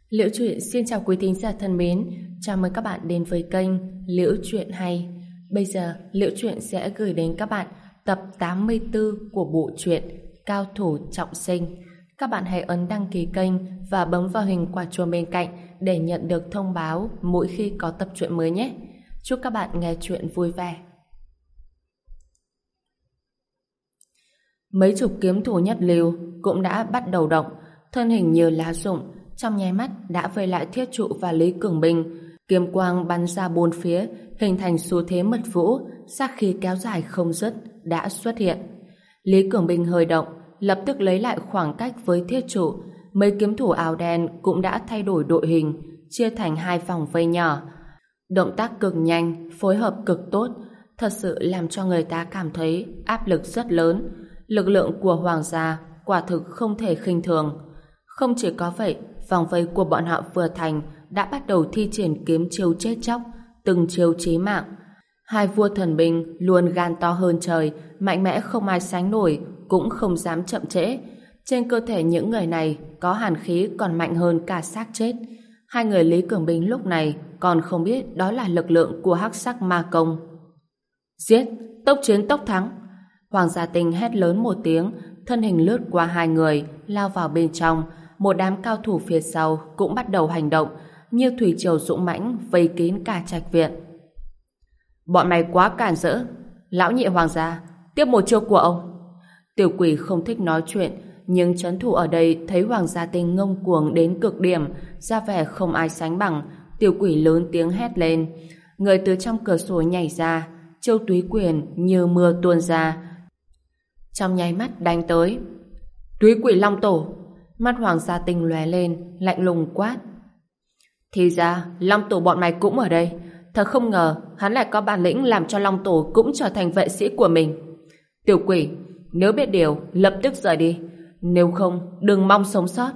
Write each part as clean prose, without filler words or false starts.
Liễu Chuyện xin chào quý thính giả thân mến, chào mừng các bạn đến với kênh Liễu Chuyện Hay. Bây giờ, Liễu Chuyện sẽ gửi đến các bạn tập 84 của bộ truyện Cao Thủ Trọng Sinh. Các bạn hãy ấn đăng ký kênh và bấm vào hình quả chuông bên cạnh để nhận được thông báo mỗi khi có tập truyện mới nhé. Chúc các bạn nghe truyện vui vẻ. Mấy chục kiếm thủ nhất lưu cũng đã bắt đầu động, thân hình như lá rụng, trong nháy mắt đã vây lại Thiết Trụ và Lý Cường Bình. Kiếm quang bắn ra bốn phía, hình thành xu thế mật vũ, sát khí kéo dài không dứt đã xuất hiện. Lý Cường Bình hơi động, lập tức lấy lại khoảng cách với Thiết Trụ. Mấy kiếm thủ áo đen cũng đã thay đổi đội hình, chia thành hai vòng vây nhỏ. Động tác cực nhanh, phối hợp cực tốt, thật sự làm cho người ta cảm thấy áp lực rất lớn. Lực lượng của Hoàng gia quả thực không thể khinh thường. Không chỉ có vậy, vòng vây của bọn họ vừa thành đã bắt đầu thi triển kiếm chiêu chết chóc, từng chiêu chí mạng. Hai vua thần binh luôn gan to hơn trời, mạnh mẽ không ai sánh nổi, cũng không dám chậm trễ. Trên cơ thể những người này có hàn khí còn mạnh hơn cả xác chết. Hai người Lý Cường Bình lúc này còn không biết đó là lực lượng của hắc sắc ma công. Giết, tốc chiến tốc thắng. Hoàng Gia Tinh hét lớn một tiếng, thân hình lướt qua hai người, lao vào bên trong. Một đám cao thủ phía sau cũng bắt đầu hành động, như thủy triều dũng mãnh vây kín cả trạch viện. Bọn mày quá cản rỡ. Lão nhị Hoàng gia, tiếp một chiêu của ông. Tiểu Quỷ không thích nói chuyện, nhưng trấn thủ ở đây thấy Hoàng Gia Tinh ngông cuồng đến cực điểm, ra vẻ không ai sánh bằng. Tiểu Quỷ lớn tiếng hét lên. Người từ trong cửa sổ nhảy ra, chiêu túy quyền như mưa tuôn ra, trong nháy mắt đánh tới. Túy Quỷ Long Tổ. Mắt Hoàng Gia Tinh lóe lên, lạnh lùng quát. Thì ra, Long Tổ bọn mày cũng ở đây. Thật không ngờ, hắn lại có bản lĩnh làm cho Long Tổ cũng trở thành vệ sĩ của mình. Tiểu Quỷ, nếu biết điều, lập tức rời đi. Nếu không, đừng mong sống sót.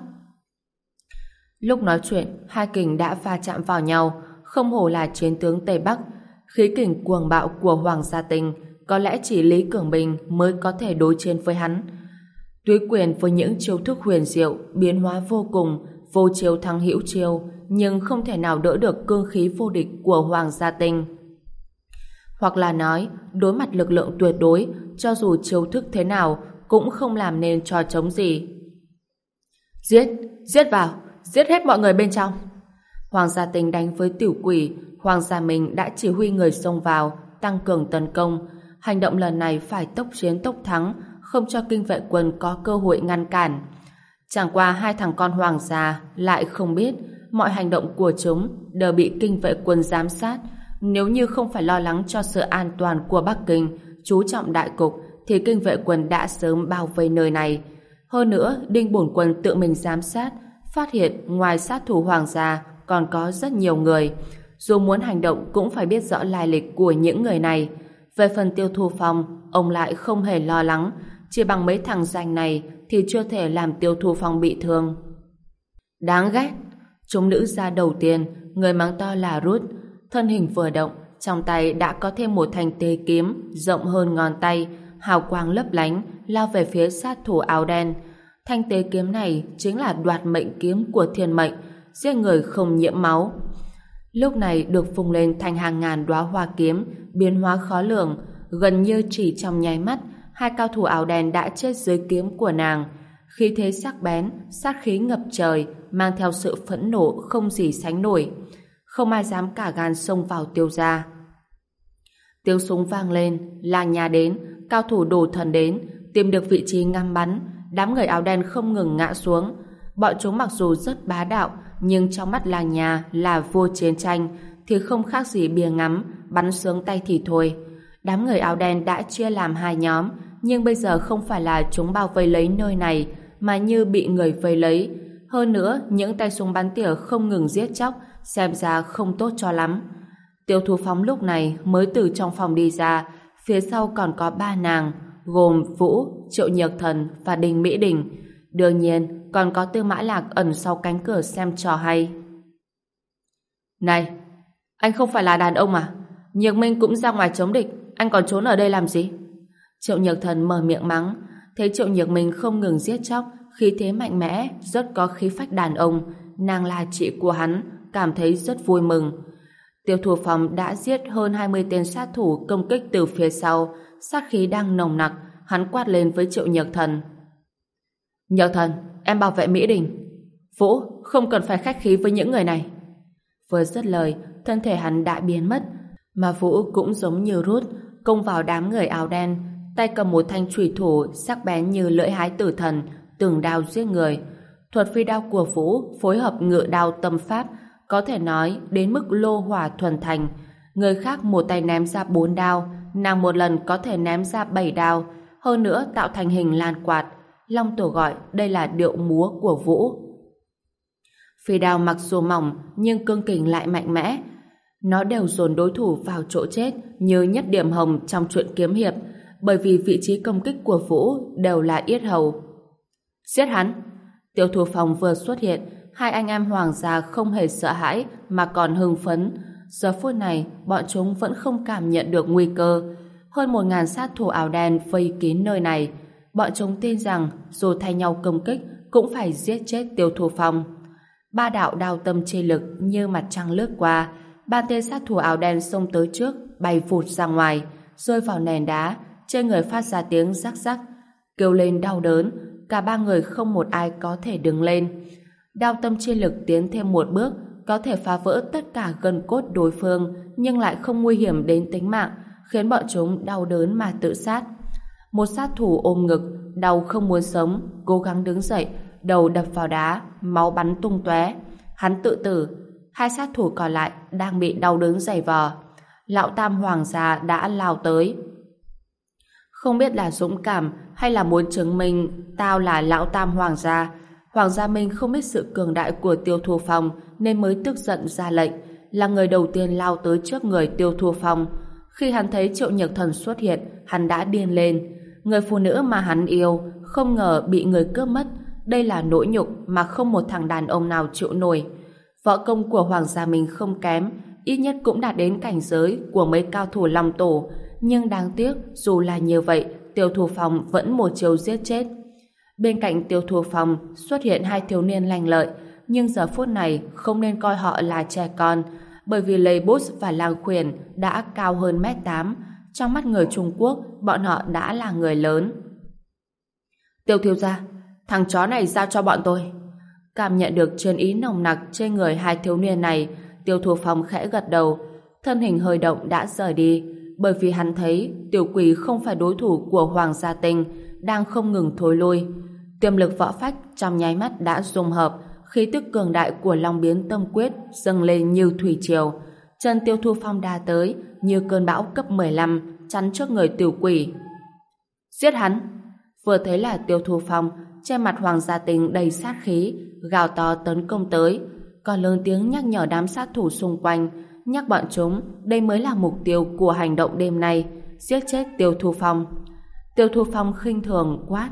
Lúc nói chuyện, hai kình đã va chạm vào nhau, không hổ là chiến tướng Tây Bắc. Khí kình cuồng bạo của Hoàng Gia Tinh, có lẽ chỉ Lý Cường Bình mới có thể đối chiến với hắn. Túy quyền với những chiêu thức huyền diệu, biến hóa vô cùng, vô chiêu thắng hữu chiêu, nhưng không thể nào đỡ được cương khí vô địch của Hoàng Gia Tinh. Hoặc là nói, đối mặt lực lượng tuyệt đối, cho dù chiêu thức thế nào, cũng không làm nên trò trống gì. Giết, giết vào, giết hết mọi người bên trong. Hoàng Gia Tinh đánh với Tiểu Quỷ, Hoàng Gia Minh đã chỉ huy người xông vào, tăng cường tấn công. Hành động lần này phải tốc chiến tốc thắng, không cho kinh vệ quân có cơ hội ngăn cản. Chẳng qua hai thằng con Hoàng gia lại không biết mọi hành động của chúng đều bị kinh vệ quân giám sát. Nếu như không phải lo lắng cho sự an toàn của Bắc Kinh, chú trọng đại cục, thì kinh vệ quân đã sớm bao vây nơi này. Hơn nữa, Đinh Bổn Quân tự mình giám sát, phát hiện ngoài sát thủ Hoàng gia còn có rất nhiều người. Dù muốn hành động cũng phải biết rõ lai lịch của những người này. Về phần Tiêu Thu Phong, ông lại không hề lo lắng. Chỉ bằng mấy thằng danh này thì chưa thể làm Tiêu Thu Phong bị thương. Đáng ghét. Chúng nữ ra đầu tiên, người mắng to là Rút. Thân hình vừa động, trong tay đã có thêm một thanh tê kiếm rộng hơn ngón tay, hào quang lấp lánh, lao về phía sát thủ áo đen. Thanh tê kiếm này chính là đoạt mệnh kiếm của thiên mệnh, giết người không nhiễm máu. Lúc này được phùng lên thành hàng ngàn đóa hoa kiếm, biến hóa khó lường, gần như chỉ trong nháy mắt, hai cao thủ áo đen đã chết dưới kiếm của nàng. Khí thế sắc bén, sát khí ngập trời, mang theo sự phẫn nộ không gì sánh nổi. Không ai dám cả gan xông vào Tiêu gia. Tiếng súng vang lên, làng nhà đến, cao thủ đồ thần đến, tìm được vị trí ngắm bắn, đám người áo đen không ngừng ngã xuống. Bọn chúng mặc dù rất bá đạo, nhưng trong mắt làng nhà là vua chiến tranh, thì không khác gì bia ngắm, bắn sướng tay thì thôi. Đám người áo đen đã chia làm hai nhóm, nhưng bây giờ không phải là chúng bao vây lấy nơi này, mà như bị người vây lấy. Hơn nữa, những tay súng bắn tỉa không ngừng giết chóc, xem ra không tốt cho lắm. Tiêu Thu Phong lúc này mới từ trong phòng đi ra, phía sau còn có ba nàng, gồm Vũ, Triệu Nhược Thần và Đinh Mỹ Đình. Đương nhiên, còn có Tư Mã Lạc ẩn sau cánh cửa xem trò hay. Này, anh không phải là đàn ông à? Nhược Minh cũng ra ngoài chống địch, anh còn trốn ở đây làm gì? Triệu Nhược Thần mở miệng mắng. Thấy Triệu Nhược Minh không ngừng giết chóc, khí thế mạnh mẽ, rất có khí phách đàn ông, nàng là chị của hắn, cảm thấy rất vui mừng. Tiêu Thu Phong đã giết hơn 20 tên sát thủ công kích từ phía sau, sát khí đang nồng nặc, hắn quát lên với Triệu Nhược Thần. Nhược Thần, em bảo vệ Mỹ Đình. Vũ, không cần phải khách khí với những người này. Vừa dứt lời, thân thể hắn đã biến mất, mà Vũ cũng giống như Rút, công vào đám người áo đen, tay cầm một thanh chùy thủ sắc bén như lưỡi hái tử thần, từng đao giết người. Thuật phi đao của Vũ phối hợp ngự đao tâm pháp, có thể nói đến mức lô hỏa thuần thành. Người khác một tay ném ra 4 đao, nàng một lần có thể ném ra 7 đao, hơn nữa tạo thành hình lan quạt. Long Tổ gọi đây là điệu múa của Vũ. Phi đao mặc dù mỏng nhưng cương kình lại mạnh mẽ. Nó đều dồn đối thủ vào chỗ chết như nhất điểm hồng trong truyện kiếm hiệp, bởi vì vị trí công kích của Vũ đều là yết hầu. Giết hắn! Tiêu Thu Phong vừa xuất hiện, hai anh em hoàng gia không hề sợ hãi mà còn hưng phấn. Giờ phút này, bọn chúng vẫn không cảm nhận được nguy cơ. Hơn 1000 sát thủ áo đen vây kín nơi này. Bọn chúng tin rằng dù thay nhau công kích cũng phải giết chết Tiêu Thu Phong. 3 đạo đao tâm chi lực như mặt trăng lướt qua, 3 tên sát thủ áo đen xông tới trước, bay vụt ra ngoài, rơi vào nền đá, trên người phát ra tiếng rắc rắc, kêu lên đau đớn. Cả 3 người không một ai có thể đứng lên. Đao tâm chi lực tiến thêm một bước, có thể phá vỡ tất cả gân cốt đối phương, nhưng lại không nguy hiểm đến tính mạng, khiến bọn chúng đau đớn mà tự sát. Một sát thủ ôm ngực, đau không muốn sống, cố gắng đứng dậy, đầu đập vào đá, máu bắn tung tóe. Hắn tự tử. 2 sát thủ còn lại đang bị đau đớn giày vò. Lão Tam hoàng gia đã lao tới. Không biết là dũng cảm hay là muốn chứng minh tao là Lão Tam hoàng gia, Hoàng Gia Minh không biết sự cường đại của Tiêu Thu Phong nên mới tức giận ra lệnh, là người đầu tiên lao tới trước người Tiêu Thu Phong. Khi hắn thấy Triệu Nhược Thần xuất hiện, hắn đã điên lên. Người phụ nữ mà hắn yêu không ngờ bị người cướp mất, đây là nỗi nhục mà không một thằng đàn ông nào chịu nổi. Võ công của Hoàng Gia Minh không kém, ít nhất cũng đạt đến cảnh giới của mấy cao thủ Long Tổ, nhưng đáng tiếc dù là như vậy, Tiêu Thu Phong vẫn một chiều giết chết. Bên cạnh Tiêu Thu Phong xuất hiện 2 thiếu niên lanh lợi, nhưng giờ phút này không nên coi họ là trẻ con, bởi vì Lê Bút và Lang Khuyển đã cao hơn 1m8. Trong mắt người Trung Quốc, bọn họ đã là người lớn. Tiêu thiếu gia, thằng chó này giao cho bọn tôi. Cảm nhận được chiến ý nồng nặc trên người 2 thiếu niên này, Tiêu Thu Phong khẽ gật đầu, thân hình hơi động đã rời đi, bởi vì hắn thấy Tiểu Quỷ không phải đối thủ của Hoàng Gia Tinh, đang không ngừng thối lui. Tiềm lực võ phách trong nháy mắt đã dung hợp, khí tức cường đại của Long Biến Tâm Quyết dâng lên như thủy triều. Chân Tiêu Thu Phong đà tới như cơn bão cấp 15 chắn trước người Tiểu Quỷ. Giết hắn! Vừa thấy là Tiêu Thu Phong, trên mặt Hoàng Gia Tinh đầy sát khí, gào to tấn công tới, còn lớn tiếng nhắc nhở đám sát thủ xung quanh, nhắc bọn chúng đây mới là mục tiêu của hành động đêm nay, giết chết Tiêu Thu Phong. Tiêu Thu Phong khinh thường quát: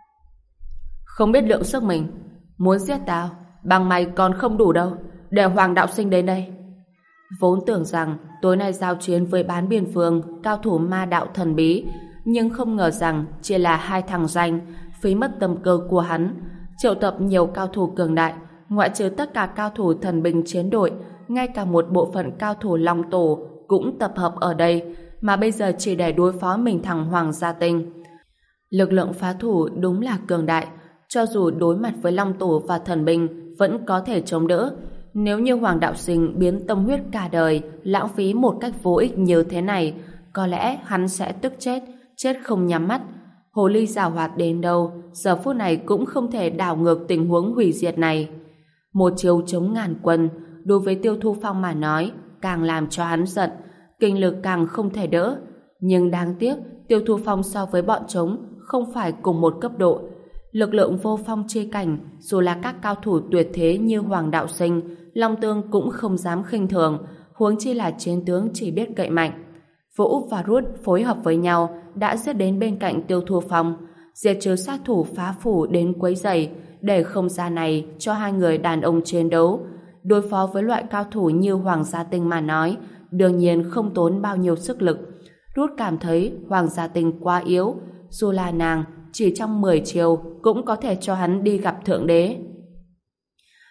không biết lượng sức mình, muốn giết tao bằng mày còn không đủ đâu, để Hoàng đạo sinh đến đây. Vốn tưởng rằng tối nay giao chiến với Bán Biên Phương, cao thủ ma đạo thần bí, nhưng không ngờ rằng chỉ là 2 thằng danh, phí mất tâm cơ của hắn, triệu tập nhiều cao thủ cường đại, ngoại trừ tất cả cao thủ thần binh chiến đội, ngay cả một bộ phận cao thủ Long Tổ cũng tập hợp ở đây, mà bây giờ chỉ để đối phó mình thằng Hoàng Gia Tinh. Lực lượng phá thủ đúng là cường đại, cho dù đối mặt với Long Tổ và thần binh vẫn có thể chống đỡ. Nếu như Hoàng đạo sinh biến tâm huyết cả đời lãng phí một cách vô ích như thế này, có lẽ hắn sẽ tức chết, chết không nhắm mắt. Hồ ly giảo hoạt đến đâu, giờ phút này cũng không thể đảo ngược tình huống hủy diệt này. Một chiêu chống ngàn quân, đối với Tiêu Thu Phong mà nói, càng làm cho hắn giận, kinh lực càng không thể đỡ. Nhưng đáng tiếc, Tiêu Thu Phong so với bọn chúng không phải cùng một cấp độ. Lực lượng vô phong chi cảnh, dù là các cao thủ tuyệt thế như Hoàng đạo sinh, Long Tương cũng không dám khinh thường, huống chi là chiến tướng chỉ biết cậy mạnh. Vũ và Rút phối hợp với nhau đã giết đến bên cạnh Tiêu Thu Phong, diệt trừ sát thủ phá phủ đến quấy rầy, để không gian này cho 2 người đàn ông chiến đấu. Đối phó với loại cao thủ như Hoàng Gia Tinh mà nói, đương nhiên không tốn bao nhiêu sức lực. Rút cảm thấy Hoàng Gia Tinh quá yếu, dù là nàng chỉ trong 10 chiều cũng có thể cho hắn đi gặp Thượng Đế.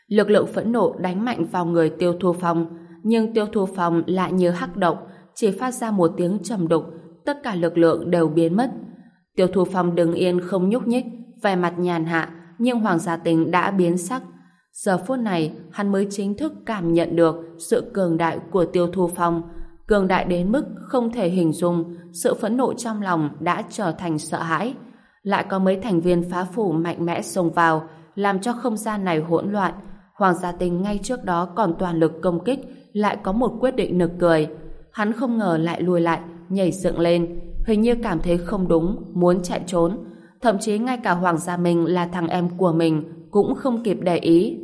Lực lượng phẫn nộ đánh mạnh vào người Tiêu Thu Phong, nhưng Tiêu Thu Phong lại như hắc động, chỉ phát ra một tiếng trầm đục, tất cả lực lượng đều biến mất. Tiêu Thu Phong đứng yên không nhúc nhích, vẻ mặt nhàn hạ, nhưng Hoàng Gia Tình đã biến sắc. Giờ phút này, hắn mới chính thức cảm nhận được sự cường đại của Tiêu Thu Phong, cường đại đến mức không thể hình dung, sự phẫn nộ trong lòng đã trở thành sợ hãi. Lại có mấy thành viên phá phủ mạnh mẽ xông vào, làm cho không gian này hỗn loạn. Hoàng Gia Tình ngay trước đó còn toàn lực công kích, lại có một quyết định nực cười. Hắn không ngờ lại lùi lại, nhảy dựng lên, hình như cảm thấy không đúng, muốn chạy trốn. Thậm chí ngay cả Hoàng Gia Minh là thằng em của mình cũng không kịp để ý.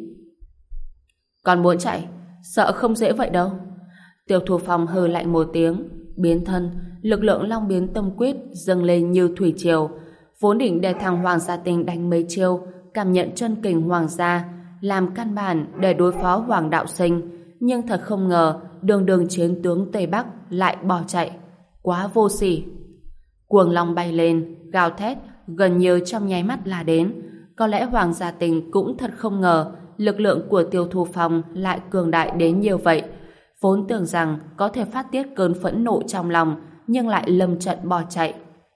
Còn muốn chạy, sợ không dễ vậy đâu. Tiêu Thu Phong hừ lạnh một tiếng, biến thân, lực lượng Long Biến Tâm Quyết dâng lên như thủy triều, vốn định để thằng Hoàng Gia Tình đánh mấy chiêu, cảm nhận chân kình Hoàng gia, làm căn bản để đối phó Hoàng Đạo Sinh, nhưng thật không ngờ đường đường chiến tướng Tây Bắc lại bỏ chạy, quá vô sỉ. Cuồng long bay lên, gào thét, gần như trong nháy mắt là đến. Có lẽ Hoàng Gia Tình cũng thật không ngờ lực lượng của Tiêu Thu Phong lại cường đại đến như vậy. Vốn tưởng rằng có thể phát tiết cơn phẫn nộ trong lòng, nhưng lại lâm trận bỏ chạy.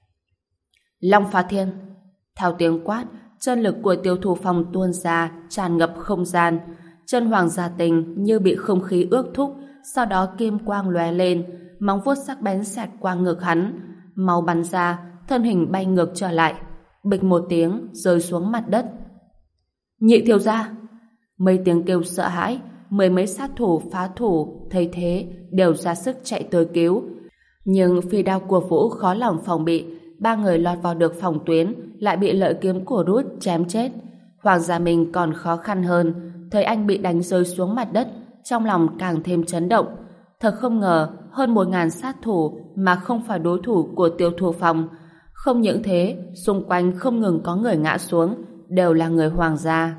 Long Phá Thiên. Theo tiếng quát, chân lực của Tiêu Thu Phong tuôn ra, tràn ngập không gian. Chân Hoàng Gia Tình như bị không khí ước thúc, sau đó kim quang lóe lên, móng vuốt sắc bén xẹt qua ngực hắn, máu bắn ra, thân hình bay ngược trở lại, bịch một tiếng rơi xuống mặt đất. Nhị thiếu gia! Mấy tiếng kêu sợ hãi, mười mấy sát thủ phá thủ thấy thế đều ra sức chạy tới cứu, nhưng phi đao của Vũ khó lòng phòng bị, ba người lọt vào được phòng tuyến lại bị lợi kiếm của Rút chém chết. Hoàng Gia Minh còn khó khăn hơn, thấy anh bị đánh rơi xuống mặt đất, trong lòng càng thêm chấn động. Thật không ngờ hơn 1000 sát thủ mà không phải đối thủ của Tiêu Thu Phong. Không những thế, xung quanh không ngừng có người ngã xuống, đều là người Hoàng gia.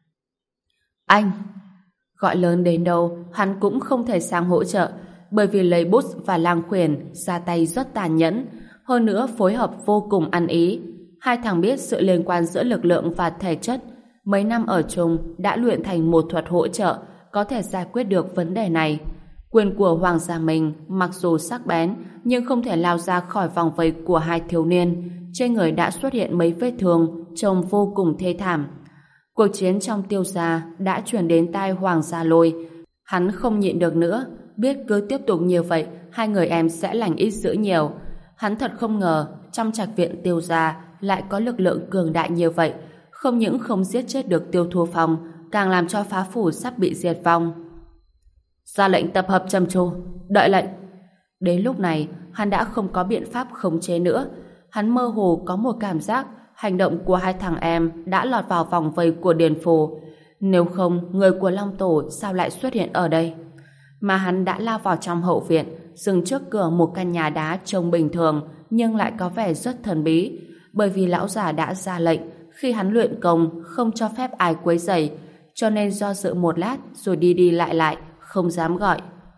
Anh! Gọi lớn đến đâu, hắn cũng không thể sang hỗ trợ, bởi vì lấy bút và lang khuyển ra tay rất tàn nhẫn, hơn nữa phối hợp vô cùng ăn ý. Hai thằng biết sự liên quan giữa lực lượng và thể chất, mấy năm ở chung đã luyện thành một thuật hỗ trợ có thể giải quyết được vấn đề này. Quyền của Hoàng Gia Minh mặc dù sắc bén nhưng không thể lao ra khỏi vòng vây của hai thiếu niên, trên người đã xuất hiện mấy vết thương trông vô cùng thê thảm. Cuộc chiến trong Tiêu gia đã truyền đến tai Hoàng Gia Lôi. Hắn không nhịn được nữa, biết cứ tiếp tục như vậy hai người em sẽ lành ít dữ nhiều. Hắn thật không ngờ trong trạch viện Tiêu gia lại có lực lượng cường đại như vậy, không những không giết chết được Tiêu Thu Phong, càng làm cho phá phủ sắp bị diệt vong. Ra lệnh tập hợp trầm tru, đợi lệnh. Đến lúc này hắn đã không có biện pháp khống chế nữa. Hắn mơ hồ có một cảm giác hành động của hai thằng em đã lọt vào vòng vây của Điền Phù. Nếu không, người của Long Tổ sao lại xuất hiện ở đây? Mà hắn đã lao vào trong hậu viện, dừng trước cửa một căn nhà đá trông bình thường nhưng lại có vẻ rất thần bí, bởi vì lão già đã ra lệnh khi hắn luyện công không cho phép ai quấy rầy, cho nên do dự một lát rồi đi đi lại lại, không dám gọi.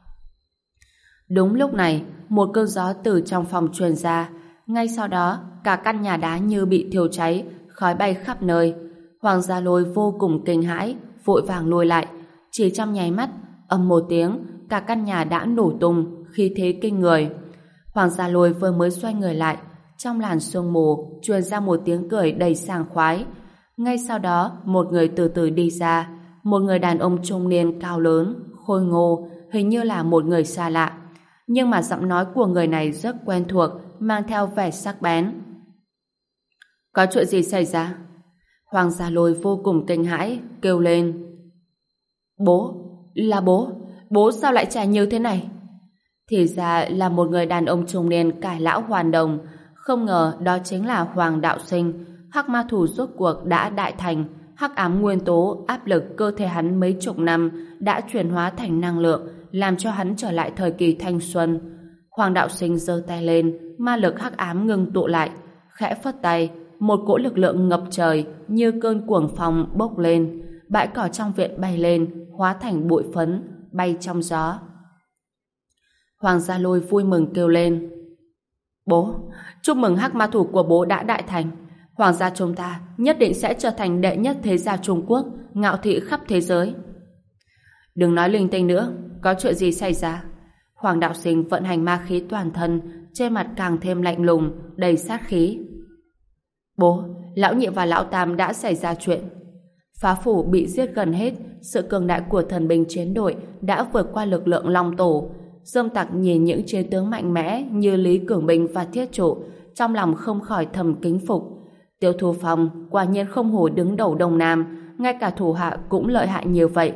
Đúng lúc này, một cơn gió từ trong phòng truyền ra, ngay sau đó cả căn nhà đá như bị thiêu cháy, khói bay khắp nơi. Hoàng Gia Lôi vô cùng kinh hãi, vội vàng lùi lại. Chỉ trong nháy mắt, ầm một tiếng, cả căn nhà đã nổ tung, khí thế kinh người. Hoàng Gia Lôi vừa mới xoay người lại, trong làn sương mù truyền ra một tiếng cười đầy sảng khoái. Ngay sau đó, một người từ từ đi ra, một người đàn ông trung niên cao lớn, khôi ngô, hình như là một người xa lạ. Nhưng mà giọng nói của người này rất quen thuộc, mang theo vẻ sắc bén. Có chuyện gì xảy ra? Hoàng Gia Lôi vô cùng kinh hãi, kêu lên. Bố, là bố, bố sao lại trẻ như thế này? Thì ra là một người đàn ông trung niên cải lão hoàn đồng, không ngờ đó chính là Hoàng Đạo Sinh. Hắc ma thủ rốt cuộc đã đại thành, hắc ám nguyên tố áp lực cơ thể hắn mấy chục năm đã chuyển hóa thành năng lượng, làm cho hắn trở lại thời kỳ thanh xuân. Hoàng Đạo Sinh giơ tay lên, ma lực hắc ám ngưng tụ lại, khẽ phất tay, một cỗ lực lượng ngập trời như cơn cuồng phong bốc lên, bãi cỏ trong viện bay lên, hóa thành bụi phấn, bay trong gió. Hoàng Gia Lôi vui mừng kêu lên. Bố, chúc mừng hắc ma thủ của bố đã đại thành. Hoàng gia chúng ta nhất định sẽ trở thành đệ nhất thế gia Trung Quốc, ngạo thị khắp thế giới. Đừng nói linh tinh nữa, có chuyện gì xảy ra? Hoàng đạo sinh vận hành ma khí toàn thân, trên mặt càng thêm lạnh lùng, đầy sát khí. Bố, lão nhị và lão tam đã xảy ra chuyện. Phá phủ bị giết gần hết, sự cường đại của thần binh chiến đội đã vượt qua lực lượng Long Tổ. Dương Tặc nhìn những chiến tướng mạnh mẽ như Lý Cường Bình và Thiết Trụ, trong lòng không khỏi thầm kính phục. Tiêu Thu Phong quả nhiên không hổ đứng đầu Đông Nam, ngay cả thủ hạ cũng lợi hại như vậy.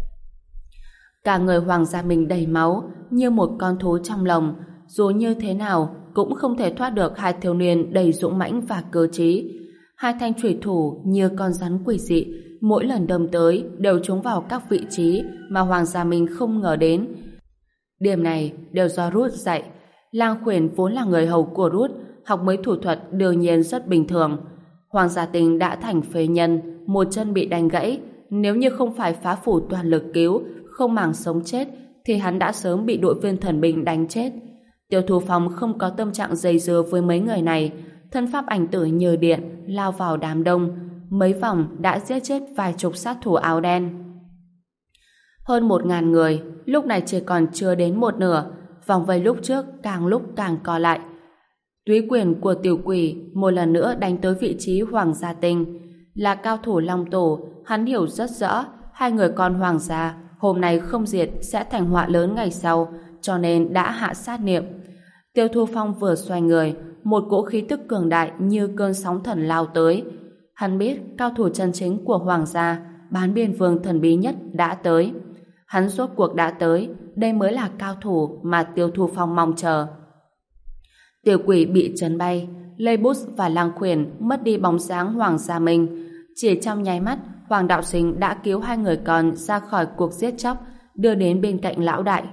Cả người Hoàng gia mình đầy máu, như một con thú trong lồng, dù như thế nào cũng không thể thoát được hai thiếu niên đầy dũng mãnh và cơ trí. Hai thanh chủy thủ như con rắn quỷ dị, mỗi lần đâm tới đều trúng vào các vị trí mà Hoàng gia mình không ngờ đến. Điểm này đều do Rút dạy. Lang Khuyển vốn là người hầu của Rút, học mấy thủ thuật đương nhiên rất bình thường. Hoàng gia Tinh đã thành phế nhân, một chân bị đánh gãy, nếu như không phải phá phủ toàn lực cứu, không màng sống chết, thì hắn đã sớm bị đội viên thần binh đánh chết. Tiêu Thu Phong không có tâm trạng dây dưa với mấy người này, thân pháp ảnh tử như điện lao vào đám đông, mấy vòng đã giết chết vài chục sát thủ áo đen. Hơn 1.000 người, lúc này chỉ còn chưa đến một nửa, vòng vây lúc trước càng lúc càng co lại. Túy quyền của tiểu quỷ một lần nữa đánh tới vị trí Hoàng gia Tinh. Là cao thủ Long Tổ, hắn hiểu rất rõ hai người con Hoàng gia hôm nay không diệt sẽ thành họa lớn ngày sau, cho nên đã hạ sát niệm. Tiêu Thu Phong vừa xoay người, một cỗ khí tức cường đại như cơn sóng thần lao tới. Hắn biết cao thủ chân chính của Hoàng gia, Bán Biên Vương thần bí nhất đã tới. Hắn rốt cuộc đã tới, đây mới là cao thủ mà Tiêu Thu Phong mong chờ. Tiểu quỷ bị chấn bay, Lê Bút và Lang Khuyển mất đi bóng dáng Hoàng gia mình. Chỉ trong nháy mắt, Hoàng đạo sinh đã cứu hai người con ra khỏi cuộc giết chóc, đưa đến bên cạnh lão đại.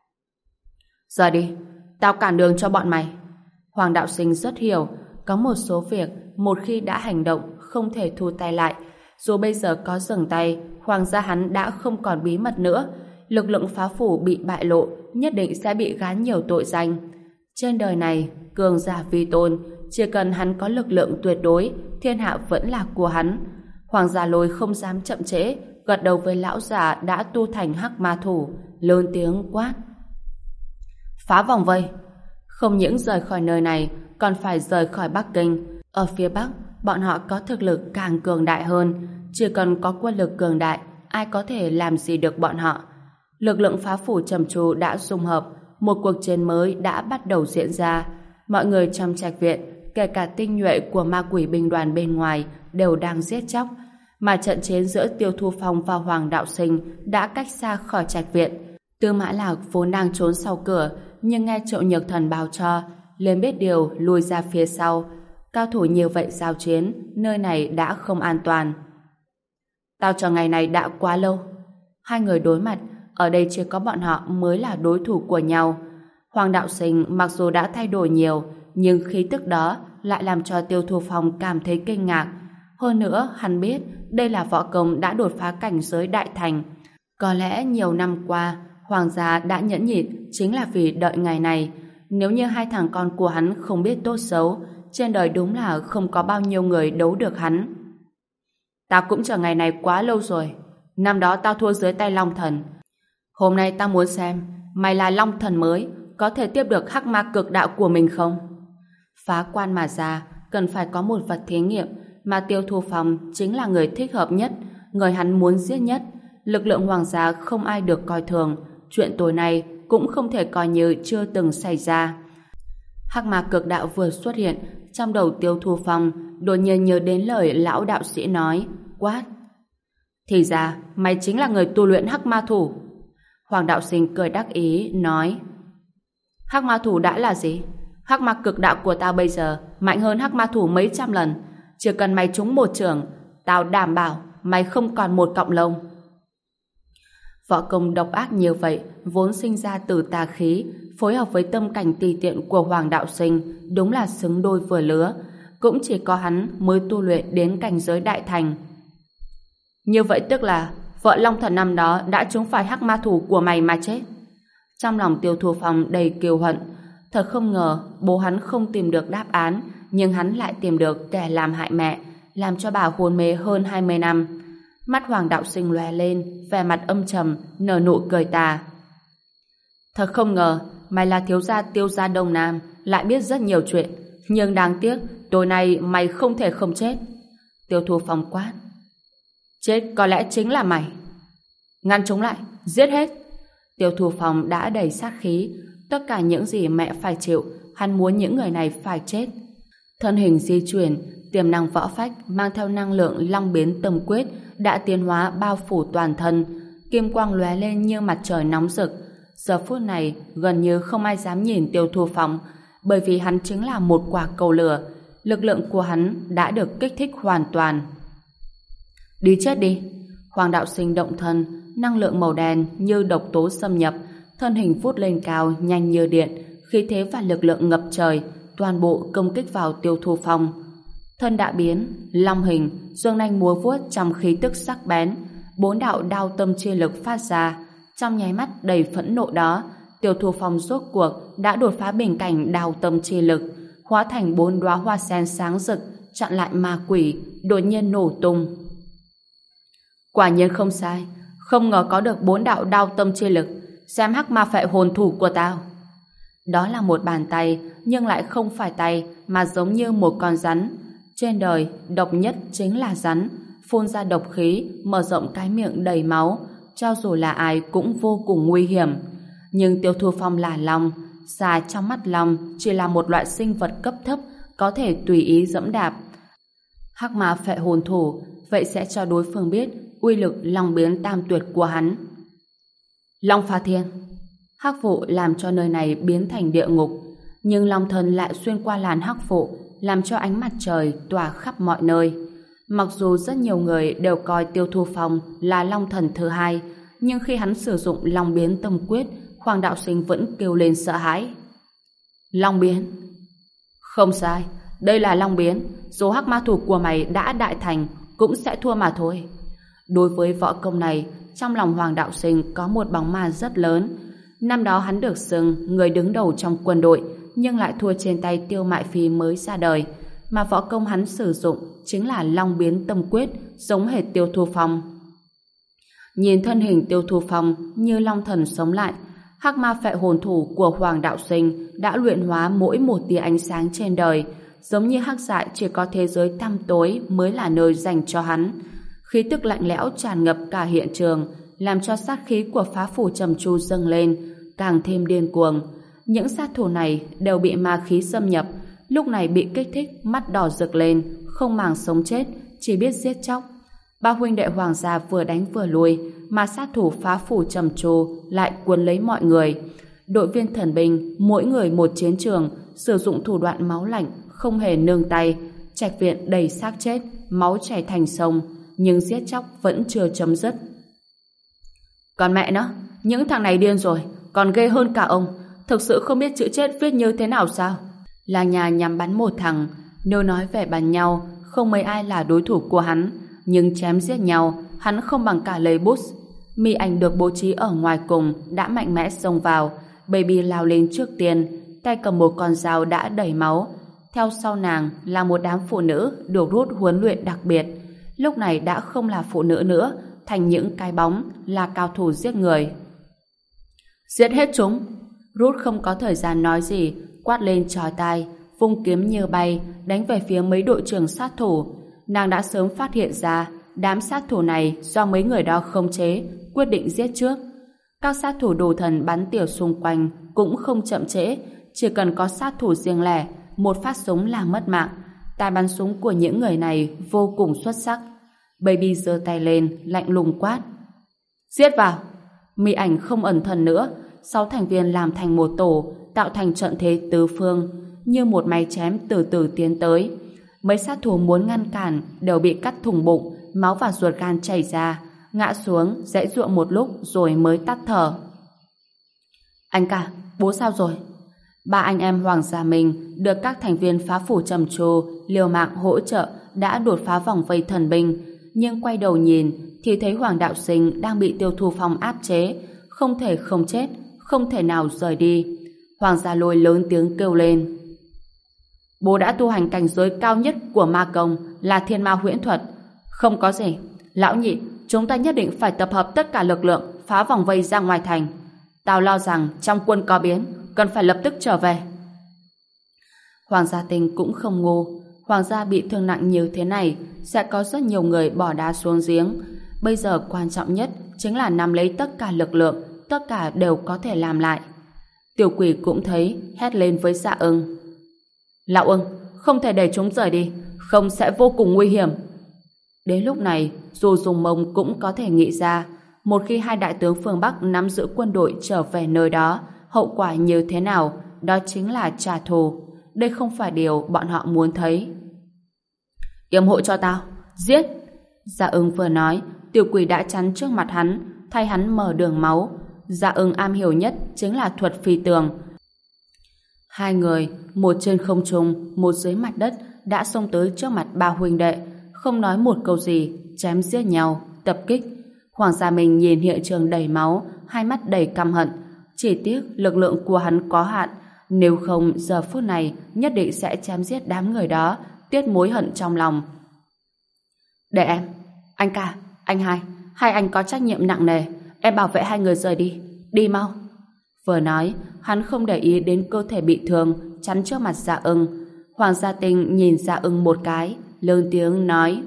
Giờ đi, tao cản đường cho bọn mày. Hoàng đạo sinh rất hiểu, có một số việc một khi đã hành động không thể thu tay lại. Dù bây giờ có dừng tay, Hoàng gia hắn đã không còn bí mật nữa. Lực lượng phá phủ bị bại lộ, nhất định sẽ bị gán nhiều tội danh. Trên đời này, cường giả vi tôn, chỉ cần hắn có lực lượng tuyệt đối, thiên hạ vẫn là của hắn. Hoàng gia Lôi không dám chậm trễ, gật đầu với lão già đã tu thành hắc ma thủ, lớn tiếng quát: phá vòng vây! Không những rời khỏi nơi này, còn phải rời khỏi Bắc Kinh. Ở phía Bắc, bọn họ có thực lực càng cường đại hơn. Chỉ cần có quân lực cường đại, ai có thể làm gì được bọn họ? Lực lượng phá phủ trầm trù đã dung hợp, một cuộc chiến mới đã bắt đầu diễn ra. Mọi người trong trạch viện, kể cả tinh nhuệ của ma quỷ binh đoàn bên ngoài, đều đang giết chóc. Mà trận chiến giữa Tiêu Thu Phong và Hoàng đạo sinh đã cách xa khỏi trạch viện. Tư Mã Lạc vốn đang trốn sau cửa, nhưng nghe Triệu Nhược Thần báo cho, liền biết điều lùi ra phía sau. Cao thủ như vậy giao chiến, nơi này đã không an toàn. Tao chờ ngày này đã quá lâu. Hai người đối mặt, ở đây chỉ có bọn họ mới là đối thủ của nhau. Hoàng đạo sinh mặc dù đã thay đổi nhiều, nhưng khí tức đó lại làm cho Tiêu Thu Phong cảm thấy kinh ngạc. Hơn nữa, hắn biết đây là võ công đã đột phá cảnh giới đại thành. Có lẽ nhiều năm qua, Hoàng gia đã nhẫn nhịn chính là vì đợi ngày này. Nếu như hai thằng con của hắn không biết tốt xấu, trên đời đúng là không có bao nhiêu người đấu được hắn. Tao cũng chờ ngày này quá lâu rồi. Năm đó tao thua dưới tay Long Thần. Hôm nay tao muốn xem mày là Long Thần mới, có thể tiếp được hắc ma cực đạo của mình không? Phá quan mà ra, cần phải có một vật thí nghiệm, mà Tiêu Thu Phong chính là người thích hợp nhất, người hắn muốn giết nhất. Lực lượng Hoàng gia không ai được coi thường, chuyện tối nay cũng không thể coi như chưa từng xảy ra. Hắc ma cực đạo vừa xuất hiện, trong đầu Tiêu Thu Phong đột nhiên nhớ đến lời lão đạo sĩ nói, quát: thì ra mày chính là người tu luyện hắc ma thủ. Hoàng đạo sinh cười đắc ý nói: hắc ma thủ đã là gì? Hắc ma cực đạo của tao bây giờ mạnh hơn hắc ma thủ mấy trăm lần. Chỉ cần mày trúng một chưởng, tao đảm bảo mày không còn một cọng lông. Võ công độc ác như vậy vốn sinh ra từ tà khí, phối hợp với tâm cảnh tùy tiện của Hoàng đạo sinh, đúng là xứng đôi vừa lứa. Cũng chỉ có hắn mới tu luyện đến cảnh giới đại thành. Như vậy tức là vợ Long Thần năm đó đã trúng phải hắc ma thủ của mày mà chết. Trong lòng Tiêu Thu Phong đầy kiêu hận. Thật không ngờ bố hắn không tìm được đáp án, nhưng hắn lại tìm được kẻ làm hại mẹ, làm cho bà hôn mê hơn 20 năm. Mắt Hoàng đạo sinh lóe lên, vẻ mặt âm trầm, nở nụ cười tà. Thật không ngờ, mày là thiếu gia Tiêu gia Đông Nam, lại biết rất nhiều chuyện. Nhưng đáng tiếc, tối nay mày không thể không chết. Tiêu Thu Phong quát. Chết có lẽ chính là mày. Ngăn chúng lại, giết hết. Tiêu Thu Phong đã đầy sát khí. Tất cả những gì mẹ phải chịu, hắn muốn những người này phải chết. Thân hình di chuyển, tiềm năng võ phách mang theo năng lượng long biến tâm quyết đã tiến hóa bao phủ toàn thân. Kim quang lóe lên như mặt trời nóng rực. Giờ phút này gần như không ai dám nhìn Tiêu Thu Phong, bởi vì hắn chính là một quả cầu lửa. Lực lượng của hắn đã được kích thích hoàn toàn. Đi chết đi. Hoàng đạo sinh động thân, năng lượng màu đen như độc tố xâm nhập, thân hình vút lên cao nhanh như điện, khí thế và lực lượng ngập trời, toàn bộ công kích vào Tiêu Thu Phong. Thân đã biến, long hình, dương nanh múa vuốt trong khí tức sắc bén, 4 đạo đao tâm chi lực phát ra. Trong nháy mắt đầy phẫn nộ đó, Tiêu Thu Phong rốt cuộc đã đột phá bình cảnh đao tâm chi lực, hóa thành 4 đóa hoa sen sáng rực, chặn lại ma quỷ, đột nhiên nổ tung. Quả nhiên không sai, không ngờ có được 4 đạo đao tâm chi lực, xem hắc ma phệ hồn thủ của tao. Đó là một bàn tay, nhưng lại không phải tay, mà giống như một con rắn. Trên đời, độc nhất chính là rắn, phun ra độc khí, mở rộng cái miệng đầy máu, cho dù là ai cũng vô cùng nguy hiểm. Nhưng Tiêu Thu Phong là long, xà trong mắt long chỉ là một loại sinh vật cấp thấp, có thể tùy ý dẫm đạp. Hắc ma phệ hồn thủ, vậy sẽ cho đối phương biết uy lực long biến tam tuyệt của hắn. Long phá thiên. Hắc vụ làm cho nơi này biến thành địa ngục, nhưng long thần lại xuyên qua làn hắc vụ, làm cho ánh mặt trời tỏa khắp mọi nơi. Mặc dù rất nhiều người đều coi Tiêu Thu Phong là long thần thứ hai, nhưng khi hắn sử dụng long biến tâm quyết, Hoàng đạo sinh vẫn kêu lên sợ hãi. Long biến? Không sai, đây là long biến. Dù hắc ma thủ của mày đã đại thành, cũng sẽ thua mà thôi. Đối với võ công này, trong lòng Hoàng đạo sinh có một bóng ma rất lớn. Năm đó hắn được xưng người đứng đầu trong quân đội, nhưng lại thua trên tay Tiêu Mại Phi mới ra đời, mà võ công hắn sử dụng chính là long biến tâm quyết, giống hệt Tiêu Thu Phong. Nhìn thân hình Tiêu Thu Phong như long thần sống lại, hắc ma phệ hồn thủ của Hoàng đạo sinh đã luyện hóa mỗi một tia ánh sáng trên đời, giống như hắc dại chỉ có thế giới tăm tối mới là nơi dành cho hắn. Khí tức lạnh lẽo tràn ngập cả hiện trường, làm cho sát khí của phá phủ trầm tru dâng lên, càng thêm điên cuồng. Những sát thủ này đều bị ma khí xâm nhập, lúc này bị kích thích, mắt đỏ rực lên, không màng sống chết, chỉ biết giết chóc. Ba huynh đệ Hoàng gia vừa đánh vừa lùi, mà sát thủ phá phủ trầm tru lại cuốn lấy mọi người. Đội viên thần binh mỗi người một chiến trường, sử dụng thủ đoạn máu lạnh, không hề nương tay. Trạch viện đầy xác chết, máu chảy thành sông, nhưng giết chóc vẫn chưa chấm dứt. Còn mẹ nó, những thằng này điên rồi, còn ghê hơn cả ông. Thực sự không biết chữ chết viết như thế nào sao? Là nhà nhắm bắn một thằng, nếu nói về bắn nhau, không mấy ai là đối thủ của hắn, nhưng chém giết nhau, hắn không bằng cả lấy bút. Mi ảnh được bố trí ở ngoài cùng đã mạnh mẽ xông vào. Baby lao lên trước tiên, tay cầm một con dao đã đầy máu. Theo sau nàng là một đám phụ nữ được rút huấn luyện đặc biệt. Lúc này đã không là phụ nữ nữa, thành những cái bóng, là cao thủ giết người. Giết hết chúng! Rút không có thời gian nói gì, quát lên chói tai, vung kiếm như bay, đánh về phía mấy đội trưởng sát thủ. Nàng đã sớm phát hiện ra đám sát thủ này do mấy người đó khống chế, quyết định giết trước. Các sát thủ đồ thần bắn tỉa xung quanh cũng không chậm trễ, chỉ cần có sát thủ riêng lẻ, một phát súng là mất mạng. Tài bắn súng của những người này vô cùng xuất sắc. Baby giơ tay lên, lạnh lùng quát. Giết vào! Mi ảnh không ẩn thần nữa, 6 thành viên làm thành một tổ, tạo thành trận thế tứ phương, như một máy chém từ từ tiến tới. Mấy sát thủ muốn ngăn cản đều bị cắt thủng bụng, máu và ruột gan chảy ra, ngã xuống giãy giụa một lúc rồi mới tắt thở. Anh cả, bố sao rồi? Ba anh em Hoàng gia mình được các thành viên phá phủ trầm tru liều mạng hỗ trợ đã đột phá vòng vây thần binh, nhưng quay đầu nhìn thì thấy Hoàng đạo sinh đang bị Tiêu Thu Phong áp chế, không thể không chết, không thể nào rời đi. Hoàng gia Lôi lớn tiếng kêu lên. Bố đã tu hành cảnh giới cao nhất của ma công là thiên ma huyễn thuật. Không có gì, Lão Nhị, chúng ta nhất định phải tập hợp tất cả lực lượng phá vòng vây ra ngoài thành. Tao lo rằng trong quân có biến, cần phải lập tức trở về. Hoàng Gia Tinh cũng không ngu. Hoàng gia bị thương nặng như thế này, sẽ có rất nhiều người bỏ đá xuống giếng. Bây giờ quan trọng nhất chính là nắm lấy tất cả lực lượng, tất cả đều có thể làm lại. Tiểu Quỷ cũng thấy, hét lên với Dạ Ưng. Lão Ưng, không thể để chúng rời đi, không sẽ vô cùng nguy hiểm. Đến lúc này, dù dùng mông cũng có thể nghĩ ra, một khi hai đại tướng phương Bắc nắm giữ quân đội trở về nơi đó, hậu quả như thế nào, đó chính là trả thù. Đây không phải điều bọn họ muốn thấy. Yểm hộ cho tao, giết! Dạ Ưng vừa nói, Tiểu Quỷ đã chắn trước mặt hắn, thay hắn mở đường máu. Dạ Ưng am hiểu nhất chính là thuật phi tường. Hai người, một trên không trung, một dưới mặt đất, đã xông tới trước mặt ba huynh đệ, không nói một câu gì, chém giết nhau, tập kích. Hoàng Gia Minh nhìn hiện trường đầy máu, hai mắt đầy căm hận. Chỉ tiếc lực lượng của hắn có hạn, nếu không giờ phút này nhất định sẽ chém giết đám người đó, tiết mối hận trong lòng. Để em, anh cả, anh hai anh có trách nhiệm nặng nề, em bảo vệ hai người rời đi, đi mau. Vừa nói, hắn không để ý đến cơ thể bị thương chắn trước mặt Dạ Ưng. Hoàng Gia Tinh nhìn Dạ Ưng một cái, lớn tiếng nói: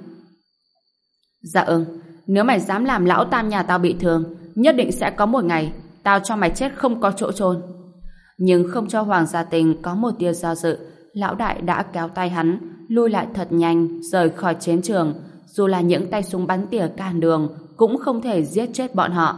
Dạ Ưng, nếu mày dám làm lão tam nhà tao bị thương, nhất định sẽ có một ngày tao cho mày chết không có chỗ chôn. Nhưng không cho Hoàng Gia Tinh có một tia do dự, lão đại đã kéo tay hắn lui lại thật nhanh, rời khỏi chiến trường. Dù là những tay súng bắn tỉa cản đường cũng không thể giết chết bọn họ.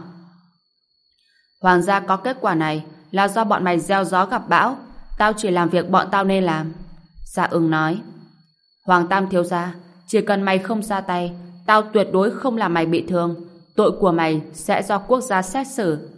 Hoàng gia có kết quả này là do bọn mày gieo gió gặp bão, tao chỉ làm việc bọn tao nên làm. Dạ Ưng nói: Hoàng tam thiếu gia, chỉ cần mày không ra tay, tao tuyệt đối không làm mày bị thương. Tội của mày sẽ do quốc gia xét xử.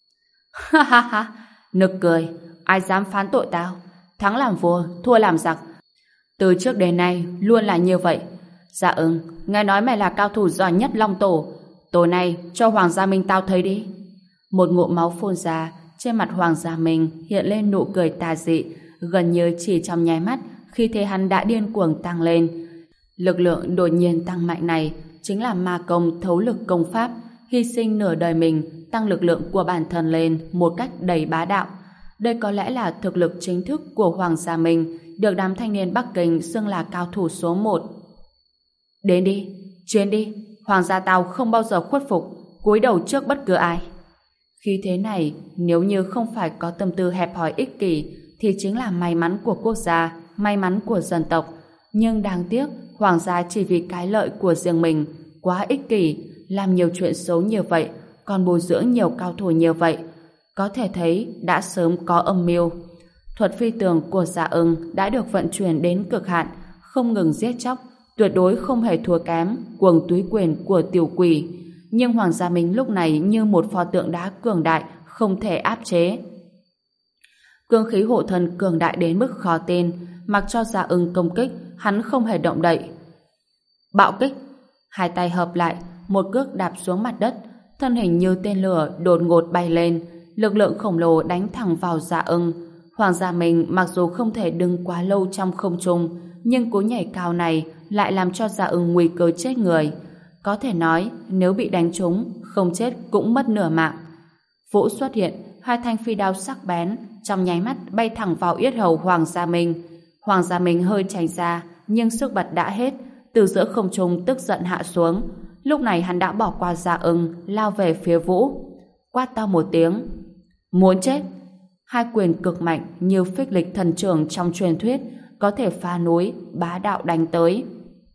Ha ha ha, nực cười, ai dám phán tội tao? Thắng làm vua, thua làm giặc. Từ trước đến nay luôn là như vậy. Dạ Ưng, nghe nói mày là cao thủ giỏi nhất Long Tổ, tối nay cho Hoàng Gia Minh tao thấy đi. Một ngụm máu phun ra, trên mặt Hoàng Gia Minh hiện lên nụ cười tà dị, gần như chỉ trong nháy mắt, khi thế hắn đã điên cuồng tăng lên. Lực lượng đột nhiên tăng mạnh này chính là ma công thấu lực công pháp, hy sinh nửa đời mình, tăng lực lượng của bản thân lên một cách đầy bá đạo. Đây có lẽ là thực lực chính thức của Hoàng Gia Minh, được đám thanh niên Bắc Kinh xưng là cao thủ số 1. Đến đi, chiến đi, Hoàng gia tao không bao giờ khuất phục, cúi đầu trước bất cứ ai. Khi thế này, nếu như không phải có tâm tư hẹp hòi ích kỷ, thì chính là may mắn của quốc gia, may mắn của dân tộc. Nhưng đáng tiếc, Hoàng gia chỉ vì cái lợi của riêng mình, quá ích kỷ, làm nhiều chuyện xấu như vậy, còn bồi dưỡng nhiều cao thủ như vậy. Có thể thấy đã sớm có âm mưu. Thuật phi tường của Dạ Ưng đã được vận chuyển đến cực hạn, không ngừng giết chóc, tuyệt đối không hề thua kém cuồng túy quyền của Tiểu Quỷ. Nhưng Hoàng Gia Minh lúc này như một pho tượng đá cường đại, không thể áp chế. Cương khí hộ thân cường đại đến mức khó tin, mặc cho Dạ Ưng công kích, hắn không hề động đậy. Bạo kích, hai tay hợp lại, một cước đạp xuống mặt đất, thân hình như tên lửa đột ngột bay lên, lực lượng khổng lồ đánh thẳng vào Dạ Ưng. Hoàng Gia Minh mặc dù không thể đứng quá lâu trong không trung, nhưng cú nhảy cao này lại làm cho Dạ Ưng nguy cơ chết người. Có thể nói, nếu bị đánh trúng, không chết cũng mất nửa mạng. Vũ xuất hiện, hai thanh phi đao sắc bén, trong nháy mắt bay thẳng vào yết hầu Hoàng Gia Minh. Hoàng Gia Minh hơi tránh ra, nhưng sức bật đã hết, từ giữa không trung tức giận hạ xuống. Lúc này hắn đã bỏ qua Dạ Ưng, lao về phía Vũ. Quát to một tiếng: Muốn chết! Hai quyền cực mạnh như phích lịch thần trưởng trong truyền thuyết, có thể phá núi, bá đạo đánh tới.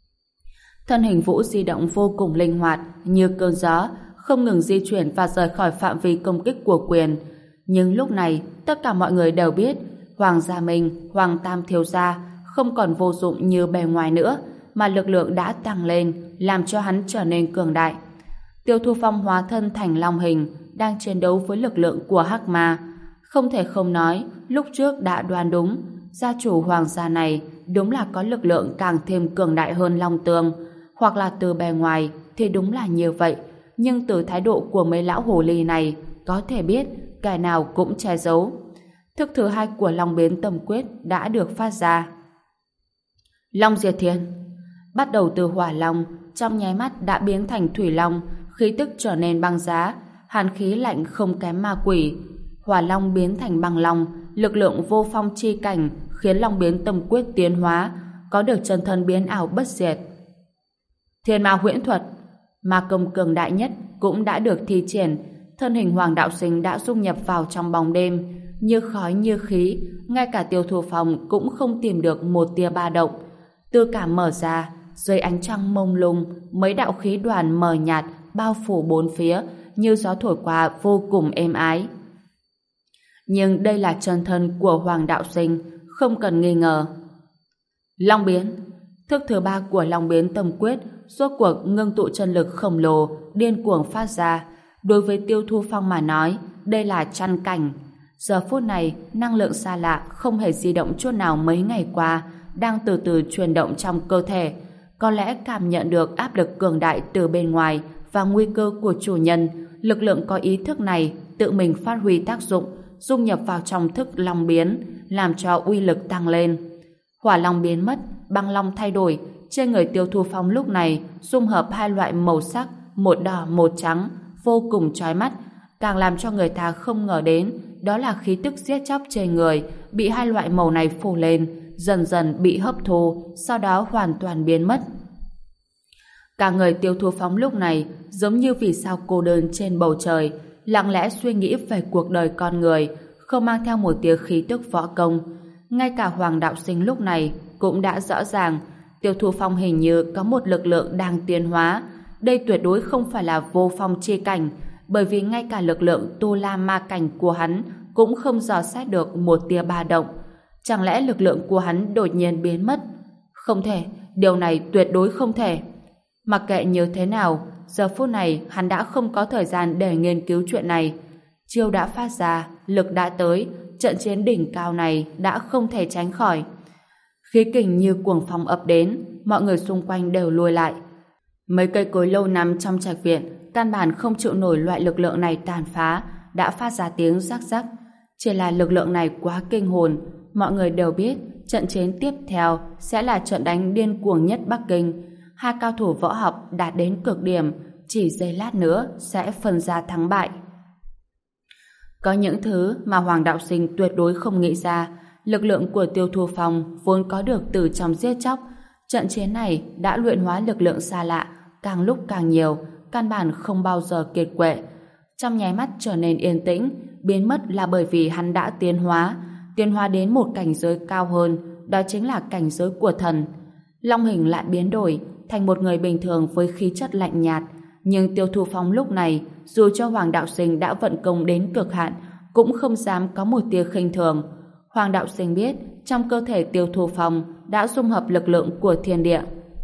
Thân hình Vũ di động vô cùng linh hoạt, như cơn gió, không ngừng di chuyển và rời khỏi phạm vi công kích của quyền. Nhưng lúc này, tất cả mọi người đều biết, Hoàng Gia Minh, Hoàng Tam thiếu gia không còn vô dụng như bề ngoài nữa, mà lực lượng đã tăng lên, làm cho hắn trở nên cường đại. Tiêu Thu Phong hóa thân thành long hình, đang chiến đấu với lực lượng của Hắc Ma. Không thể không nói, lúc trước đã đoán đúng, gia chủ Hoàng gia này đúng là có lực lượng càng thêm cường đại hơn Long Tường. Hoặc là từ bề ngoài thì đúng là như vậy, nhưng từ thái độ của mấy lão hồ ly này có thể biết kẻ nào cũng che giấu. Thức thứ hai của Long Biến Tâm Quyết đã được phát ra. Long Diệt Thiên. Bắt đầu từ hỏa long, trong nháy mắt đã biến thành thủy long, khí tức trở nên băng giá, hàn khí lạnh không kém ma quỷ. Hỏa long biến thành băng long, lực lượng vô phong chi cảnh khiến long biến tâm quyết tiến hóa, có được chân thân biến ảo bất diệt. Thiên ma huyễn thuật, ma công cường đại nhất cũng đã được thi triển, thân hình Hoàng Đạo Sinh đã dung nhập vào trong bóng đêm, như khói như khí, ngay cả Tiêu Thu Phong cũng không tìm được một tia ba động. Tư cảm mở ra, dưới ánh trăng mông lung, mấy đạo khí đoàn mờ nhạt bao phủ bốn phía, như gió thổi qua vô cùng êm ái. Nhưng đây là chân thân của Hoàng Đạo Sinh, không cần nghi ngờ. Long biến, thức thứ ba của Long biến tâm quyết, rốt cuộc ngưng tụ chân lực khổng lồ, điên cuồng phát ra. Đối với Tiêu Thu Phong mà nói, đây là chăn cảnh. Giờ phút này, năng lượng xa lạ không hề di động chút nào mấy ngày qua, đang từ từ chuyển động trong cơ thể. Có lẽ cảm nhận được áp lực cường đại từ bên ngoài và nguy cơ của chủ nhân, lực lượng có ý thức này tự mình phát huy tác dụng, dung nhập vào trong thức long biến, làm cho uy lực tăng lên. Hỏa long biến mất, băng long thay đổi, trên người Tiêu Thu Phong lúc này dung hợp hai loại màu sắc, một đỏ một trắng, vô cùng chói mắt, càng làm cho người ta không ngờ đến, đó là khí tức giết chóc trên người bị hai loại màu này phủ lên, dần dần bị hấp thu, sau đó hoàn toàn biến mất. Cả người Tiêu Thu Phong lúc này giống như vì sao cô đơn trên bầu trời, lặng lẽ suy nghĩ về cuộc đời con người, không mang theo một tia khí tức võ công. Ngay cả Hoàng Đạo Sinh lúc này cũng đã rõ ràng, Tiêu Thu Phong hình như có một lực lượng đang tiến hóa. Đây tuyệt đối không phải là vô phong chi cảnh, bởi vì ngay cả lực lượng tu la ma cảnh của hắn cũng không dò xét được một tia ba động. Chẳng lẽ lực lượng của hắn đột nhiên biến mất? Không thể, điều này tuyệt đối không thể. Mặc kệ như thế nào, giờ phút này hắn đã không có thời gian để nghiên cứu chuyện này. Chiêu đã phát ra, lực đã tới, trận chiến đỉnh cao này đã không thể tránh khỏi. Khí kình như cuồng phong ập đến, mọi người xung quanh đều lùi lại. Mấy cây cối lâu năm trong trạch viện căn bản không chịu nổi loại lực lượng này tàn phá, đã phát ra tiếng rắc rắc. Chỉ là lực lượng này quá kinh hồn, mọi người đều biết trận chiến tiếp theo sẽ là trận đánh điên cuồng nhất Bắc Kinh. Hai cao thủ võ học đạt đến cực điểm, chỉ giây lát nữa sẽ phân ra thắng bại. Có những thứ mà Hoàng Đạo Sinh tuyệt đối không nghĩ ra. Lực lượng của Tiêu Thu Phong vốn có được từ trong giết chóc, trận chiến này đã luyện hóa lực lượng xa lạ càng lúc càng nhiều, căn bản không bao giờ kiệt quệ. Trong nháy mắt trở nên yên tĩnh, biến mất là bởi vì hắn đã tiến hóa đến một cảnh giới cao hơn, đó chính là cảnh giới của thần. Long hình lại biến đổi thành một người bình thường với khí chất lạnh nhạt, nhưng Tiêu Thu Phong lúc này, dù cho Hoàng Đạo Sinh đã vận công đến cực hạn, cũng không dám có một tia khinh thường. Hoàng Đạo Sinh biết trong cơ thể Tiêu Thu Phong đã dung hợp lực lượng của thiên địa.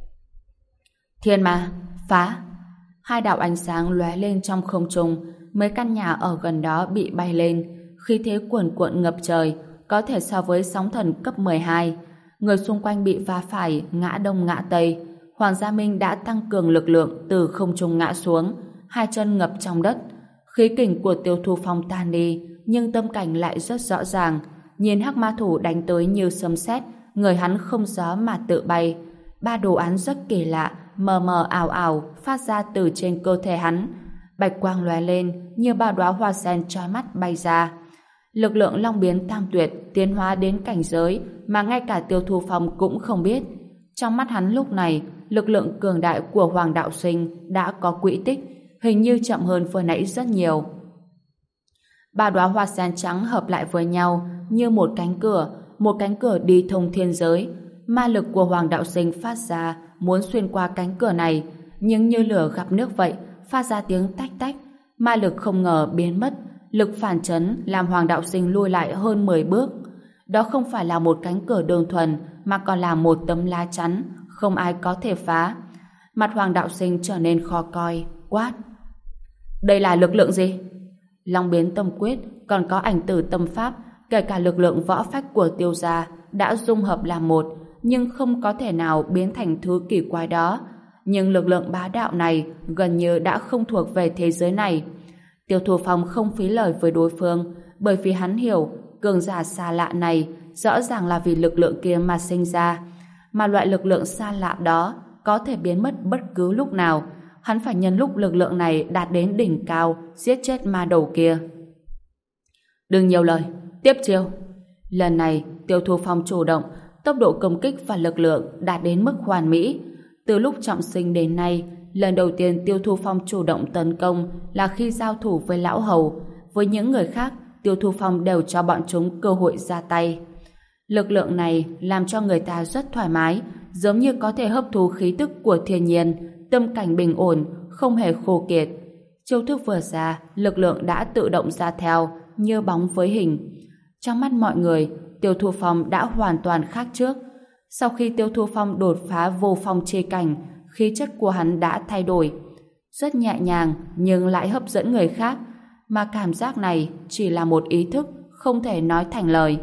Thiên ma, phá! Hai đạo ánh sáng lóe lên trong không trung, mấy căn nhà ở gần đó bị bay lên, khí thế cuồn cuộn ngập trời, có thể so với sóng thần cấp 12. Người xung quanh bị va phải, ngã đông ngã tây. Hoàng Gia Minh đã tăng cường lực lượng từ không trung ngã xuống, hai chân ngập trong đất. Khí kình của Tiêu Thu Phong tan đi, nhưng tâm cảnh lại rất rõ ràng. Nhìn hắc ma thủ đánh tới như sấm sét, người hắn không gió mà tự bay. Ba đồ án rất kỳ lạ, mờ mờ ảo ảo phát ra từ trên cơ thể hắn. Bạch quang lóe lên như ba đóa hoa sen chói mắt bay ra. Lực lượng long biến tam tuyệt tiến hóa đến cảnh giới mà ngay cả Tiêu Thu Phong cũng không biết. Trong mắt hắn lúc này, lực lượng cường đại của Hoàng Đạo Sinh đã có quỹ tích, hình như chậm hơn vừa nãy rất nhiều. Ba đóa hoa sen trắng hợp lại với nhau như một cánh cửa đi thông thiên giới. Ma lực của Hoàng Đạo Sinh phát ra muốn xuyên qua cánh cửa này, nhưng như lửa gặp nước vậy, phát ra tiếng tách tách. Ma lực không ngờ biến mất, lực phản chấn làm Hoàng Đạo Sinh lui lại hơn 10 bước. Đó không phải là một cánh cửa đơn thuần, mà còn là một tấm lá chắn, không ai có thể phá. Mặt Hoàng Đạo Sinh trở nên khó coi, quát: đây là lực lượng gì? Long biến tâm quyết, còn có ảnh tử tâm pháp, kể cả lực lượng võ phách của Tiêu gia đã dung hợp làm một, nhưng không có thể nào biến thành thứ kỳ quái đó. Nhưng lực lượng bá đạo này gần như đã không thuộc về thế giới này. Tiêu Thu Phong không phí lời với đối phương, bởi vì hắn hiểu cường giả xa lạ này rõ ràng là vì lực lượng kia mà sinh ra, mà loại lực lượng xa lạ đó có thể biến mất bất cứ lúc nào. Hắn phải nhân lúc lực lượng này đạt đến đỉnh cao, giết chết ma đầu kia. Đừng nhiều lời, tiếp chiêu. Lần này, Tiêu Thu Phong chủ động, tốc độ công kích và lực lượng đạt đến mức hoàn mỹ. Từ lúc trọng sinh đến nay, lần đầu tiên Tiêu Thu Phong chủ động tấn công là khi giao thủ với Lão Hầu. Với những người khác, Tiêu Thu Phong đều cho bọn chúng cơ hội ra tay. Lực lượng này làm cho người ta rất thoải mái, giống như có thể hấp thu khí tức của thiên nhiên, tâm cảnh bình ổn, không hề khô kiệt. Chiêu thức vừa ra, lực lượng đã tự động ra theo, như bóng với hình. Trong mắt mọi người, Tiêu Thu Phong đã hoàn toàn khác trước. Sau khi Tiêu Thu Phong đột phá vô phong chi cảnh, khí chất của hắn đã thay đổi. Rất nhẹ nhàng nhưng lại hấp dẫn người khác, mà cảm giác này chỉ là một ý thức, không thể nói thành lời.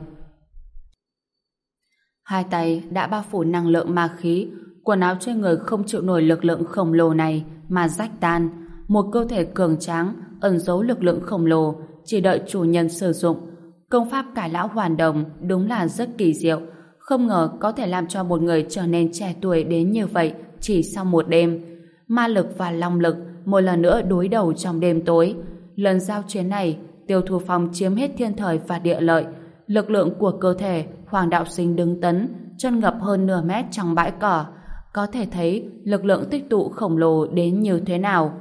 Hai tay đã bao phủ năng lượng ma khí, quần áo trên người không chịu nổi lực lượng khổng lồ này mà rách tan. Một cơ thể cường tráng, ẩn giấu lực lượng khổng lồ, chỉ đợi chủ nhân sử dụng. Công pháp cải lão hoàn đồng đúng là rất kỳ diệu, không ngờ có thể làm cho một người trở nên trẻ tuổi đến như vậy chỉ sau một đêm. Ma lực và long lực một lần nữa đối đầu trong đêm tối. Lần giao chiến này, Tiêu Thu Phong chiếm hết thiên thời và địa lợi. Lực lượng của cơ thể, Hoàng Đạo Sinh đứng tấn, chân ngập hơn nửa mét trong bãi cỏ. Có thể thấy lực lượng tích tụ khổng lồ đến như thế nào.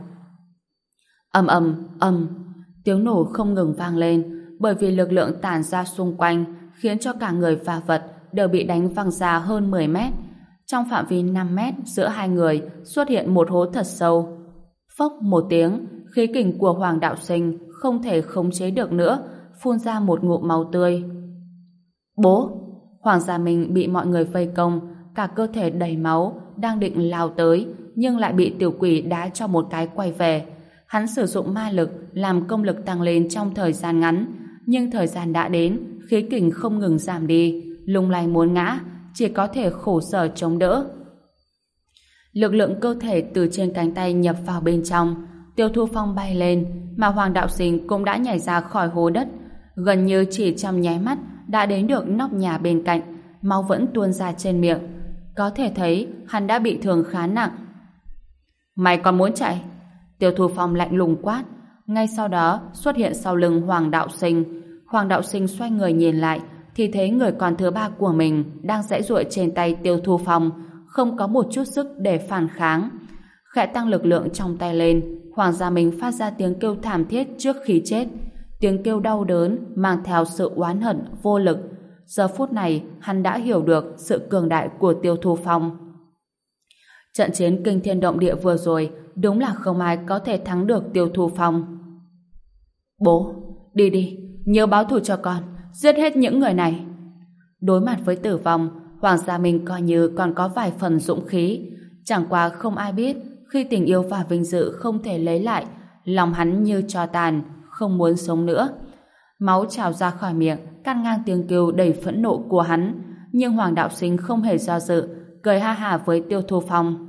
Ầm ầm ầm, tiếng nổ không ngừng vang lên, bởi vì lực lượng tản ra xung quanh khiến cho cả người và vật đều bị đánh văng ra hơn 10 mét. Trong phạm vi 5 mét giữa hai người xuất hiện một hố thật sâu. Phốc một tiếng, khí kình của Hoàng Đạo Sinh không thể khống chế được nữa, phun ra một ngụm máu tươi. Bố! Hoàng Gia Minh bị mọi người vây công, cả cơ thể đầy máu, đang định lao tới, nhưng lại bị tiểu quỷ đá cho một cái quay về. Hắn sử dụng ma lực làm công lực tăng lên trong thời gian ngắn, nhưng thời gian đã đến, khí kình không ngừng giảm đi, lung lay muốn ngã, chỉ có thể khổ sở chống đỡ. Lực lượng cơ thể từ trên cánh tay nhập vào bên trong, Tiêu Thu Phong bay lên, mà Hoàng Đạo Sinh cũng đã nhảy ra khỏi hố đất, gần như chỉ trong nháy mắt đã đến được nóc nhà bên cạnh, máu vẫn tuôn ra trên miệng. Có thể thấy hắn đã bị thương khá nặng. Mày còn muốn chạy? Tiêu Thu Phong lạnh lùng quát. Ngay sau đó xuất hiện sau lưng Hoàng Đạo Sinh. Hoàng Đạo Sinh xoay người nhìn lại thì thấy người con thứ ba của mình đang giãy giụa trên tay Tiêu Thu Phong, không có một chút sức để phản kháng. Khẽ tăng lực lượng trong tay lên, Hoàng Gia Minh phát ra tiếng kêu thảm thiết trước khi chết. Tiếng kêu đau đớn mang theo sự oán hận vô lực. Giờ phút này hắn đã hiểu được sự cường đại của Tiêu Thu Phong. Trận chiến kinh thiên động địa vừa rồi đúng là không ai có thể thắng được Tiêu Thu Phong. Bố, đi đi, nhớ báo thù cho con, giết hết những người này. Đối mặt với tử vong, Hoàng Gia Minh coi như còn có vài phần dũng khí. Chẳng qua không ai biết, khi tình yêu và vinh dự không thể lấy lại, lòng hắn như tro tàn, không muốn sống nữa. Máu trào ra khỏi miệng, cắt ngang tiếng kêu đầy phẫn nộ của hắn. Nhưng Hoàng Đạo Sinh không hề do dự, cười ha hả với Tiêu Thu Phong.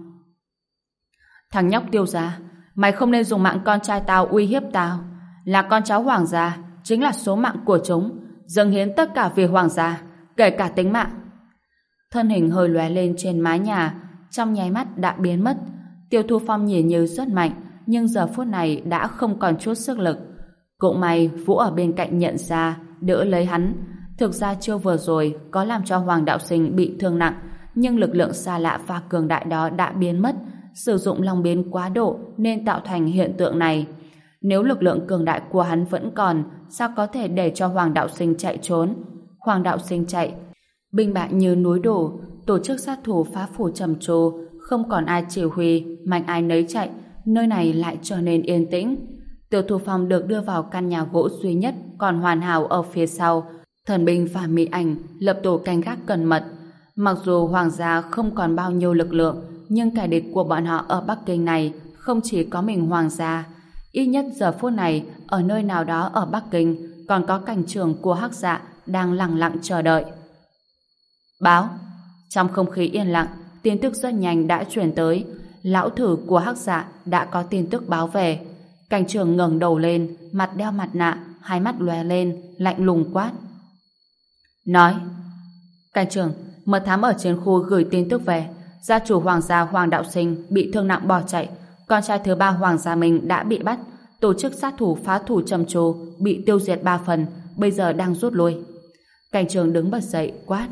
Thằng nhóc Tiêu gia, mày không nên dùng mạng con trai tao uy hiếp tao. Là con cháu Hoàng gia, chính là số mạng của chúng, dâng hiến tất cả vì Hoàng gia, kể cả tính mạng. Thân hình hơi lóe lên trên mái nhà, trong nháy mắt đã biến mất. Tiêu Thu Phong nhìn như rất mạnh, nhưng giờ phút này đã không còn chút sức lực. Cũng may Vũ ở bên cạnh nhận ra, đỡ lấy hắn. Thực ra chiêu vừa rồi có làm cho Hoàng Đạo Sinh bị thương nặng, nhưng lực lượng xa lạ và cường đại đó đã biến mất. Sử dụng long biến quá độ nên tạo thành hiện tượng này. Nếu lực lượng cường đại của hắn vẫn còn, sao có thể để cho Hoàng Đạo Sinh chạy trốn? Hoàng Đạo Sinh chạy, binh bại như núi đổ, tổ chức sát thủ phá phủ trầm trồ, không còn ai chỉ huy, mạnh ai nấy chạy, nơi này lại trở nên yên tĩnh. Tiêu Thu Phong được đưa vào căn nhà gỗ duy nhất còn hoàn hảo ở phía sau. Thần binh và mỹ ảnh lập tổ canh gác cẩn mật. Mặc dù Hoàng gia không còn bao nhiêu lực lượng, nhưng kẻ địch của bọn họ ở Bắc Kinh này không chỉ có mình Hoàng gia. Ít nhất giờ phút này, ở nơi nào đó ở Bắc Kinh còn có cảnh trưởng của Hắc Dạ đang lặng lặng chờ đợi. Báo. Trong không khí yên lặng, tin tức rất nhanh đã truyền tới. Lão thử của Hắc Dạ đã có tin tức báo về. Cảnh trưởng ngẩng đầu lên, mặt đeo mặt nạ, hai mắt lóe lên, lạnh lùng quát. Nói. Cảnh trưởng, mật thám ở trên khu gửi tin tức về. gia chủ Hoàng gia Hoàng Đạo Sinh bị thương nặng bỏ chạy, con trai thứ ba Hoàng gia mình đã bị bắt, tổ chức sát thủ phá thủ trầm trồ bị tiêu diệt 3 phần, bây giờ đang rút lui. Cảnh trường đứng bật dậy quát: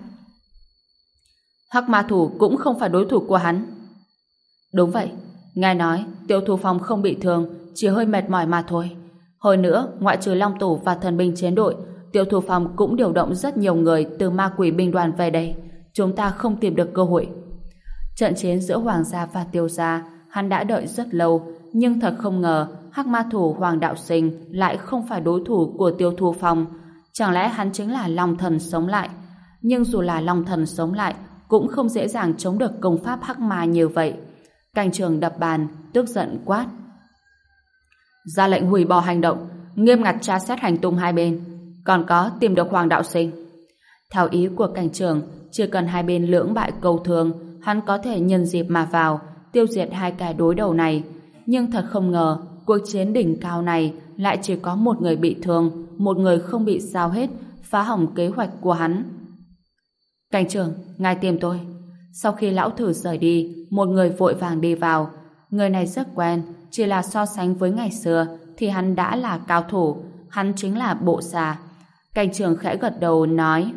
Hắc Ma Thủ cũng không phải đối thủ của hắn. Đúng vậy, nghe nói Tiêu Thu Phong không bị thương, chỉ hơi mệt mỏi mà thôi. Hồi nữa, ngoại trừ Long Tổ và thần binh chiến đội, Tiêu Thu Phong cũng điều động rất nhiều người từ ma quỷ binh đoàn về đây. Chúng ta không tìm được cơ hội. Trận chiến giữa Hoàng gia và Tiêu gia, hắn đã đợi rất lâu, nhưng thật không ngờ Hắc Ma Thủ Hoàng Đạo Sinh lại không phải đối thủ của Tiêu Thu Phong. Chẳng lẽ hắn chính là Long Thần sống lại? Nhưng dù là Long Thần sống lại, cũng không dễ dàng chống được công pháp Hắc Ma như vậy. Cảnh trường đập bàn, tức giận quát: ra lệnh hủy bỏ hành động, nghiêm ngặt tra xét hành tung hai bên, còn có tìm được Hoàng Đạo Sinh. Theo ý của cảnh trường, chỉ cần hai bên lưỡng bại câu thương, hắn có thể nhân dịp mà vào, tiêu diệt hai cái đối đầu này. Nhưng thật không ngờ, cuộc chiến đỉnh cao này lại chỉ có một người bị thương, một người không bị sao hết, phá hỏng kế hoạch của hắn. Cảnh trưởng, ngài tìm tôi. Sau khi lão thử rời đi, một người vội vàng đi vào. Người này rất quen, chỉ là so sánh với ngày xưa thì hắn đã là cao thủ, hắn chính là Bộ Xà. Cảnh trưởng khẽ gật đầu nói: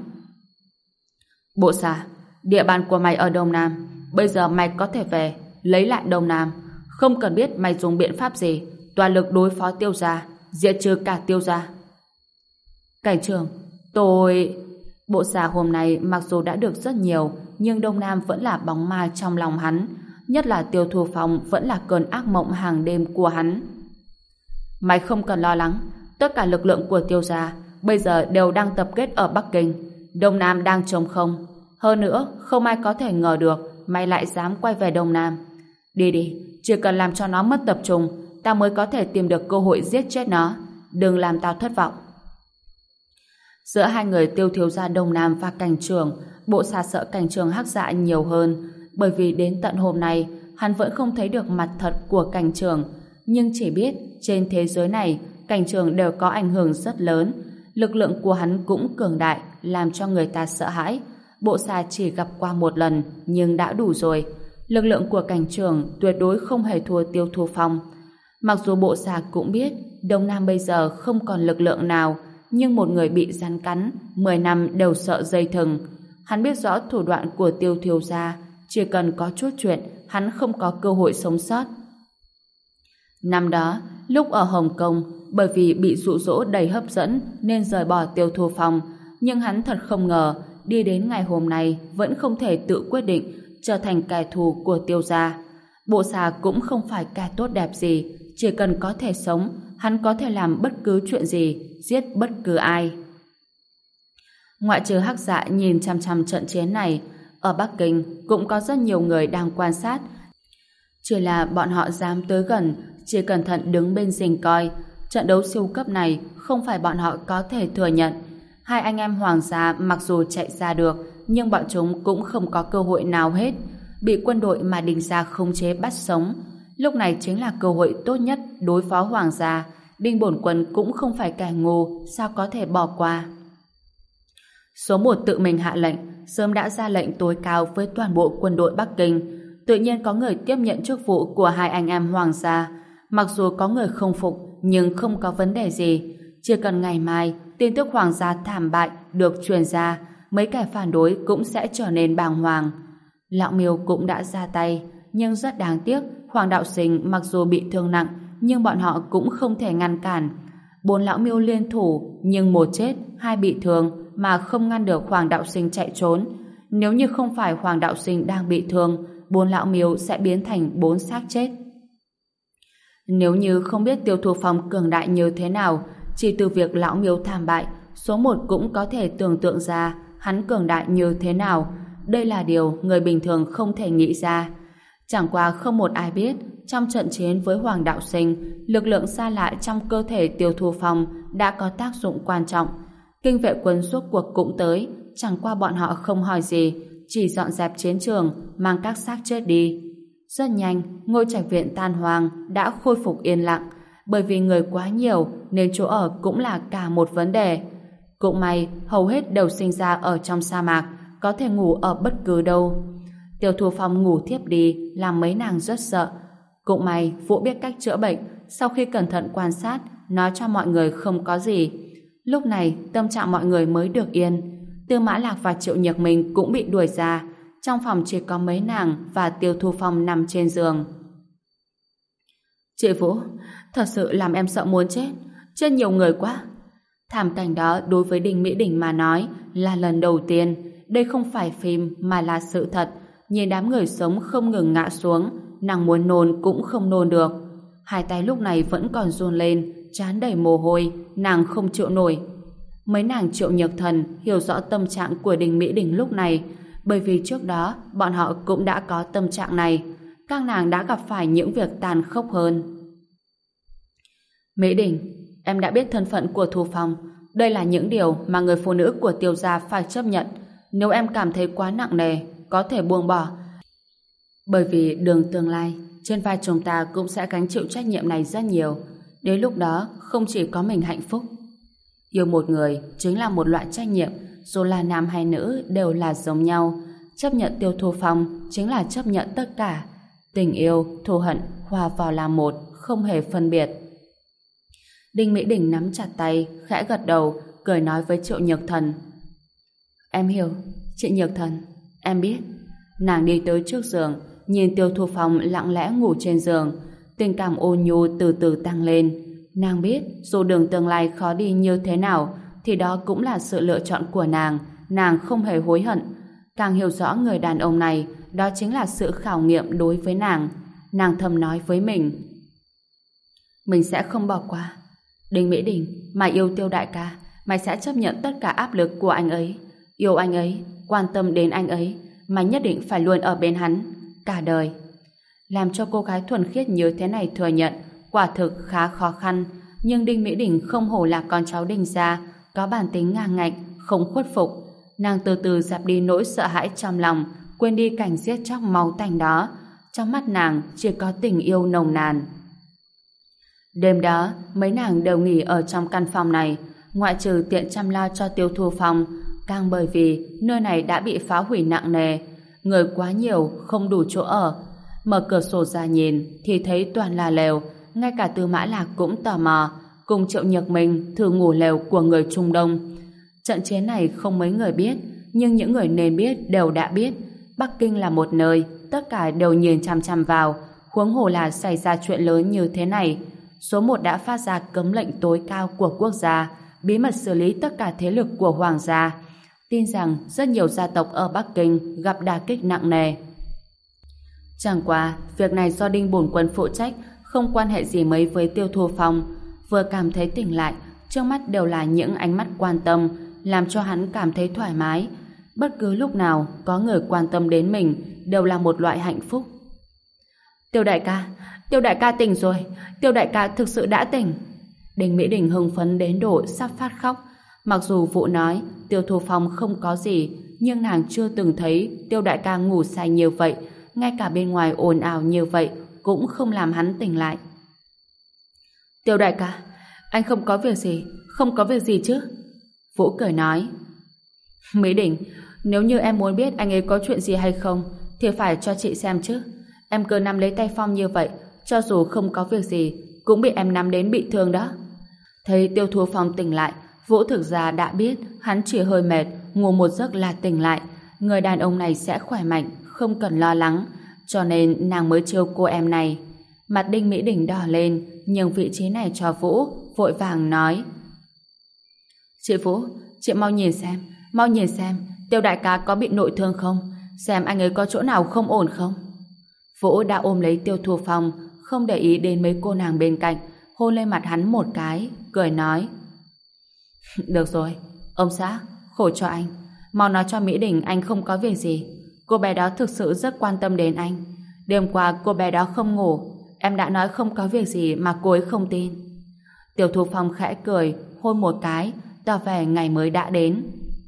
Bộ Xà, địa bàn của mày ở Đông Nam, bây giờ mày có thể về lấy lại Đông Nam, không cần biết mày dùng biện pháp gì, toàn lực đối phó Tiêu gia, diệt trừ cả Tiêu gia. Cảnh trưởng, tôi... Bộ Xà hôm nay mặc dù đã được rất nhiều, nhưng Đông Nam vẫn là bóng ma trong lòng hắn, nhất là Tiêu Thu Phong vẫn là cơn ác mộng hàng đêm của hắn. Mày không cần lo lắng, tất cả lực lượng của Tiêu gia bây giờ đều đang tập kết ở Bắc Kinh, Đông Nam đang trống không. Hơn nữa, không ai có thể ngờ được mày lại dám quay về Đông Nam. Đi đi, chỉ cần làm cho nó mất tập trung, ta mới có thể tìm được cơ hội giết chết nó. Đừng làm tao thất vọng. Giữa hai người Tiêu thiếu gia Đông Nam và cảnh trường, Bộ Xà sợ cảnh trường hắc dạ nhiều hơn, bởi vì đến tận hôm nay hắn vẫn không thấy được mặt thật của cảnh trường, nhưng chỉ biết trên thế giới này cảnh trường đều có ảnh hưởng rất lớn, lực lượng của hắn cũng cường đại, làm cho người ta sợ hãi. Bộ Xà chỉ gặp qua một lần nhưng đã đủ rồi. Lực lượng của cảnh trường tuyệt đối không hề thua Tiêu Thu Phong. Mặc dù Bộ Xà cũng biết Đông Nam bây giờ không còn lực lượng nào, nhưng một người bị rắn cắn 10 năm đều sợ dây thừng. Hắn biết rõ thủ đoạn của Tiêu thiếu gia, chỉ cần có chút chuyện hắn không có cơ hội sống sót. Năm đó, lúc ở Hồng Kông, bởi vì bị dụ dỗ đầy hấp dẫn nên rời bỏ Tiêu Thu Phong, nhưng hắn thật không ngờ đi đến ngày hôm nay vẫn không thể tự quyết định trở thành kẻ thù của Tiêu gia. Bộ Xà cũng không phải kẻ tốt đẹp gì, chỉ cần có thể sống, hắn có thể làm bất cứ chuyện gì, giết bất cứ ai. Ngoại trừ hắc dạ nhìn chăm chăm trận chiến này, ở Bắc Kinh cũng có rất nhiều người đang quan sát. Chỉ là bọn họ dám tới gần, chỉ cẩn thận đứng bên rình coi. Trận đấu siêu cấp này không phải bọn họ có thể thừa nhận. Hai anh em Hoàng gia mặc dù chạy ra được, nhưng bọn chúng cũng không có cơ hội nào hết, bị quân đội mà Đinh gia khống chế bắt sống. Lúc này chính là cơ hội tốt nhất đối phó Hoàng gia. Đinh bổn quân cũng không phải kẻ ngu, sao có thể bỏ qua. Số 1 tự mình hạ lệnh, sớm đã ra lệnh tối cao với toàn bộ quân đội Bắc Kinh. Tự nhiên có người tiếp nhận chức vụ của hai anh em Hoàng gia. Mặc dù có người không phục, nhưng không có vấn đề gì. Chỉ cần ngày mai tin tức Hoàng gia thảm bại được truyền ra, mấy kẻ phản đối cũng sẽ trở nên bàng hoàng. Lão Miêu cũng đã ra tay, nhưng rất đáng tiếc, Hoàng Đạo Sinh mặc dù bị thương nặng, nhưng bọn họ cũng không thể ngăn cản. 4 lão miêu liên thủ, nhưng một chết, 2 bị thương mà không ngăn được Hoàng Đạo Sinh chạy trốn. Nếu như không phải Hoàng Đạo Sinh đang bị thương, 4 lão miêu sẽ biến thành 4 xác chết. Nếu như không biết Tiêu Thu Phong cường đại như thế nào, chỉ từ việc lão miêu thảm bại, số 1 cũng có thể tưởng tượng ra hắn cường đại như thế nào. Đây là điều người bình thường không thể nghĩ ra. Chẳng qua không một ai biết, trong trận chiến với Hoàng Đạo Sinh, lực lượng xa lạ trong cơ thể Tiêu Thu Phong đã có tác dụng quan trọng. Kinh vệ quân suốt cuộc cũng tới, chẳng qua bọn họ không hỏi gì, chỉ dọn dẹp chiến trường, mang các xác chết đi. Rất nhanh, ngôi trạch viện tan hoang đã khôi phục yên lặng, bởi vì người quá nhiều nên chỗ ở cũng là cả một vấn đề. Cũng may, hầu hết đều sinh ra ở trong sa mạc, có thể ngủ ở bất cứ đâu. Tiêu Thu Phong ngủ thiếp đi làm mấy nàng rất sợ. Cũng may Vũ biết cách chữa bệnh, sau khi cẩn thận quan sát nói cho mọi người không có gì. Lúc này tâm trạng mọi người mới được yên. Tư Mã Lạc và Triệu Nhược Minh cũng bị đuổi ra. Trong phòng chỉ có mấy nàng và Tiêu Thu Phong nằm trên giường. Chị Vũ, thật sự làm em sợ muốn chết. Chết nhiều người quá. Thảm cảnh đó đối với Đinh Mỹ Đình mà nói là lần đầu tiên. Đây không phải phim mà là sự thật. Nhìn đám người sống không ngừng ngã xuống, nàng muốn nôn cũng không nôn được. Hai tay lúc này vẫn còn run lên, trán đầy mồ hôi, nàng không chịu nổi. Mấy nàng Triệu Nhược Thần hiểu rõ tâm trạng của Đinh Mỹ Đình lúc này, bởi vì trước đó bọn họ cũng đã có tâm trạng này. Các nàng đã gặp phải những việc tàn khốc hơn. Mỹ Đình, em đã biết thân phận của Thu Phong. Đây là những điều mà người phụ nữ của Tiêu gia phải chấp nhận. Nếu em cảm thấy quá nặng nề, có thể buông bỏ. Bởi vì đường tương lai, trên vai chúng ta cũng sẽ gánh chịu trách nhiệm này rất nhiều. Đến lúc đó, không chỉ có mình hạnh phúc. Yêu một người chính là một loại trách nhiệm, dù là nam hay nữ đều là giống nhau. Chấp nhận Tiêu Thu Phong chính là chấp nhận tất cả. Tình yêu, thù hận hòa vào làm một, không hề phân biệt. Đinh Mỹ Đình nắm chặt tay, khẽ gật đầu, cười nói với Triệu Nhược Thần. Em hiểu, chị Nhược Thần, em biết. Nàng đi tới trước giường, nhìn Tiêu Thu Phong lặng lẽ ngủ trên giường, tình cảm ôn nhu từ từ tăng lên. Nàng biết dù đường tương lai khó đi như thế nào thì đó cũng là sự lựa chọn của nàng không hề hối hận. Càng hiểu rõ người đàn ông này, đó chính là sự khảo nghiệm đối với nàng. Nàng thầm nói với mình sẽ không bỏ qua. Đinh Mỹ Đình, mày yêu Tiêu đại ca, mày sẽ chấp nhận tất cả áp lực của anh ấy, yêu anh ấy, quan tâm đến anh ấy, mày nhất định phải luôn ở bên hắn cả đời. Làm cho cô gái thuần khiết như thế này thừa nhận quả thực khá khó khăn, nhưng Đinh Mỹ Đình không hổ là con cháu Đinh gia, có bản tính ngang ngạnh, không khuất phục. Nàng từ từ dẹp đi nỗi sợ hãi trong lòng, quên đi cảnh giết chóc máu tanh đó. Trong mắt nàng chỉ có tình yêu nồng nàn. Đêm đó, mấy nàng đều nghỉ ở trong căn phòng này, ngoại trừ tiện chăm lo cho Tiêu Thu Phong, càng bởi vì nơi này đã bị phá hủy nặng nề, người quá nhiều, không đủ chỗ ở. Mở cửa sổ ra nhìn thì thấy toàn là lều, ngay cả Tư Mã Lạc cũng tò mò, cùng Triệu Nhược Minh thử ngủ lều của người Trung Đông. Trận chiến này không mấy người biết, nhưng những người nên biết đều đã biết. Bắc Kinh là một nơi tất cả đều nhìn chằm chằm vào, huống hồ là xảy ra chuyện lớn như thế này. Số 1 đã phát ra cấm lệnh tối cao của quốc gia, bí mật xử lý tất cả thế lực của hoàng gia. Tin rằng rất nhiều gia tộc ở Bắc Kinh gặp đả kích nặng nề. Chẳng qua, việc này do Đinh Bổn Quân phụ trách, không quan hệ gì mấy với Tiêu Thu Phong. Vừa cảm thấy tỉnh lại, trước mắt đều là những ánh mắt quan tâm, làm cho hắn cảm thấy thoải mái. Bất cứ lúc nào có người quan tâm đến mình đều là một loại hạnh phúc. Tiêu đại ca tỉnh rồi, Tiêu đại ca thực sự đã tỉnh. Đinh Mỹ Đình hưng phấn đến độ sắp phát khóc. Mặc dù Vũ nói Tiêu Thu Phong không có gì, nhưng nàng chưa từng thấy Tiêu đại ca ngủ say như vậy, ngay cả bên ngoài ồn ào như vậy cũng không làm hắn tỉnh lại. Tiêu đại ca, anh không có việc gì chứ? Vũ cười nói. Mỹ Đình, nếu như em muốn biết anh ấy có chuyện gì hay không thì phải cho chị xem chứ. Em cứ nắm lấy tay Phong như vậy, cho dù không có việc gì cũng bị em nắm đến bị thương đó. Thấy Tiêu Thu Phong tỉnh lại, Vũ thực ra đã biết hắn chỉ hơi mệt, ngủ một giấc là tỉnh lại. Người đàn ông này sẽ khỏe mạnh, không cần lo lắng, cho nên nàng mới trêu cô em này. Mặt Đinh Mỹ Đình đỏ lên, nhường vị trí này cho Vũ, vội vàng nói. Chị Vũ, chị mau nhìn xem, Tiêu đại ca có bị nội thương không? Xem anh ấy có chỗ nào không ổn không? Vũ đã ôm lấy Tiêu Thu Phong, không để ý đến mấy cô nàng bên cạnh, hôn lên mặt hắn một cái, cười nói. Được rồi, ông xã, khổ cho anh. Mau nói cho Mỹ Đình anh không có việc gì. Cô bé đó thực sự rất quan tâm đến anh. Đêm qua cô bé đó không ngủ, em đã nói không có việc gì mà cô ấy không tin. Tiêu Thu Phong khẽ cười, hôn một cái, tỏ vẻ ngày mới đã đến.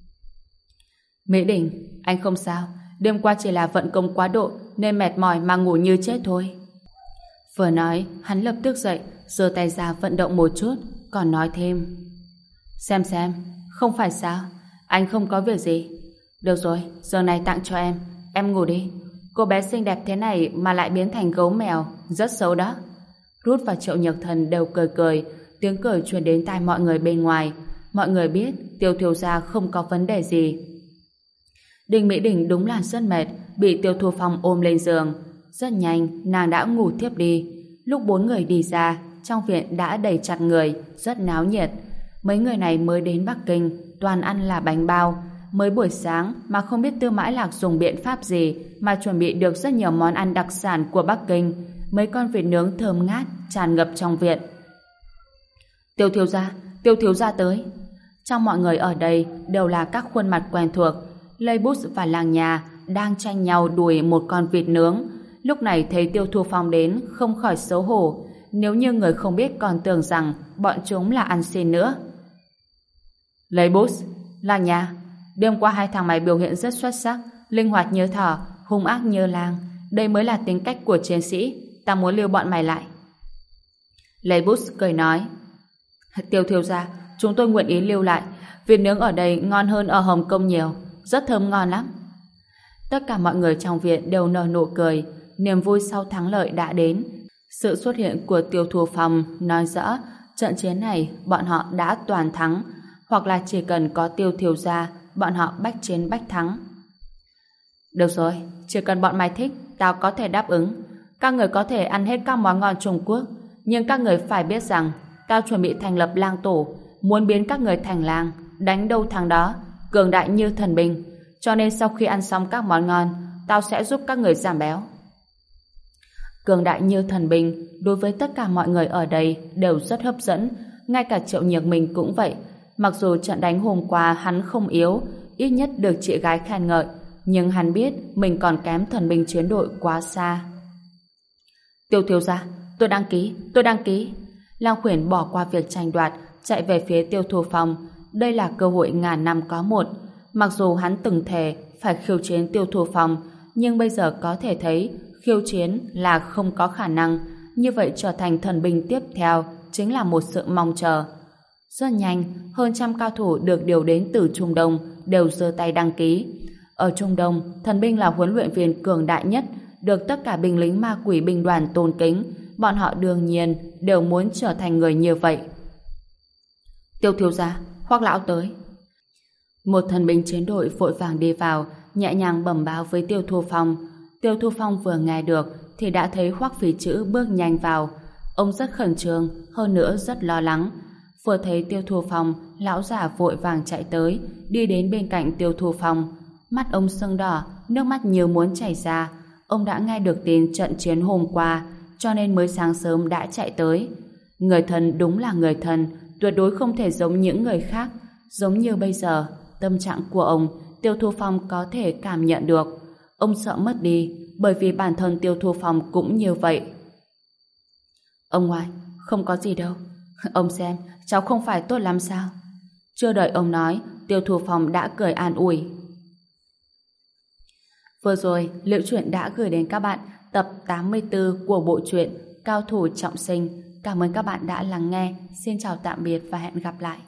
Mỹ Đình, anh không sao. Đêm qua chỉ là vận công quá độ nên mệt mỏi mà ngủ như chết thôi. Vừa nói, hắn lập tức dậy, giơ tay ra vận động một chút, còn nói thêm. Xem, không phải sao? Anh không có việc gì. Được rồi, giờ này tặng cho em ngủ đi. Cô bé xinh đẹp thế này mà lại biến thành gấu mèo, rất xấu đó. Rút và Triệu Nhược Thần đều cười cười, tiếng cười truyền đến tai mọi người bên ngoài. Mọi người biết Tiêu thiếu gia không có vấn đề gì. Đinh Mỹ Đình đúng là rất mệt, bị Tiêu Thu Phong ôm lên giường. Rất nhanh, nàng đã ngủ thiếp đi. Lúc bốn người đi ra, trong viện đã đầy chặt người, rất náo nhiệt. Mấy người này mới đến Bắc Kinh, toàn ăn là bánh bao. Mới buổi sáng mà không biết Tư Mã Lạc dùng biện pháp gì mà chuẩn bị được rất nhiều món ăn đặc sản của Bắc Kinh. Mấy con vịt nướng thơm ngát tràn ngập trong viện. Tiêu thiếu gia tới. Trong mọi người ở đây đều là các khuôn mặt quen thuộc. Lê Bút và Làng Nhà đang tranh nhau đuổi một con vịt nướng. Lúc này thấy Tiêu Thu Phong đến không khỏi xấu hổ. Nếu như người không biết còn tưởng rằng bọn chúng là ăn xin nữa. Lê Bút, Làng Nhà, đêm qua hai thằng mày biểu hiện rất xuất sắc, linh hoạt như thỏ, hung ác như lang. Đây mới là tính cách của chiến sĩ. Ta muốn lưu bọn mày lại. Lê Bút cười nói, Tiêu thiếu gia, chúng tôi nguyện ý lưu lại. Vịt nướng ở đây ngon hơn ở Hồng Kông nhiều, rất thơm ngon lắm. Tất cả mọi người trong viện đều nở nụ cười. Niềm vui sau thắng lợi đã đến. Sự xuất hiện của Tiêu Thu Phong nói rõ trận chiến này bọn họ đã toàn thắng, hoặc là chỉ cần có Tiêu thiếu gia, bọn họ bách chiến bách thắng. Được rồi, chỉ cần bọn mày thích, tao có thể đáp ứng. Các người có thể ăn hết các món ngon Trung Quốc, nhưng các người phải biết rằng tao chuẩn bị thành lập lang tổ, muốn biến các người thành lang, đánh đâu thắng đó, cường đại như thần binh. Cho nên sau khi ăn xong các món ngon, tao sẽ giúp các người giảm béo. Cường đại như thần binh đối với tất cả mọi người ở đây đều rất hấp dẫn, ngay cả Triệu Nhược mình cũng vậy. Mặc dù trận đánh hôm qua hắn không yếu, ít nhất được chị gái khen ngợi, nhưng hắn biết mình còn kém thần binh chiến đội quá xa. Tiêu thiếu gia, tôi đăng ký. Lang Khuyển bỏ qua việc tranh đoạt, chạy về phía Tiêu Thu Phong. Đây là cơ hội ngàn năm có một. Mặc dù hắn từng thề phải khiêu chiến Tiêu Thu Phong, nhưng bây giờ có thể thấy khiêu chiến là không có khả năng. Như vậy trở thành thần binh tiếp theo chính là một sự mong chờ. Rất nhanh, hơn trăm cao thủ được điều đến từ Trung Đông đều giơ tay đăng ký. Ở Trung Đông, thần binh là huấn luyện viên cường đại nhất, được tất cả binh lính ma quỷ binh đoàn tôn kính. Bọn họ đương nhiên đều muốn trở thành người như vậy. Tiêu thiếu gia, Hoắc lão tới. Một thần binh chiến đội vội vàng đi vào, nhẹ nhàng bẩm báo với Tiêu Thu Phong. Tiêu Thu Phong vừa nghe được thì đã thấy Hoắc Phí Chữ bước nhanh vào. Ông rất khẩn trương, hơn nữa rất lo lắng. Vừa thấy Tiêu Thu Phong, lão già vội vàng chạy tới, đi đến bên cạnh Tiêu Thu Phong. Mắt ông sưng đỏ, nước mắt như muốn chảy ra. Ông đã nghe được tin trận chiến hôm qua, cho nên mới sáng sớm đã chạy tới. Người thân đúng là người thân, tuyệt đối không thể giống những người khác. Giống như bây giờ, tâm trạng của ông, Tiêu Thu Phong có thể cảm nhận được. Ông sợ mất đi, bởi vì bản thân Tiêu Thu Phong cũng như vậy. Ông ngoại, không có gì đâu. Ông xem, cháu không phải tốt lắm sao? Chưa đợi ông nói, Tiêu Thu Phong đã cười an ủi. Vừa rồi, Liễu Chuyện đã gửi đến các bạn tập 84 của bộ truyện Cao thủ trọng sinh. Cảm ơn các bạn đã lắng nghe. Xin chào tạm biệt và hẹn gặp lại.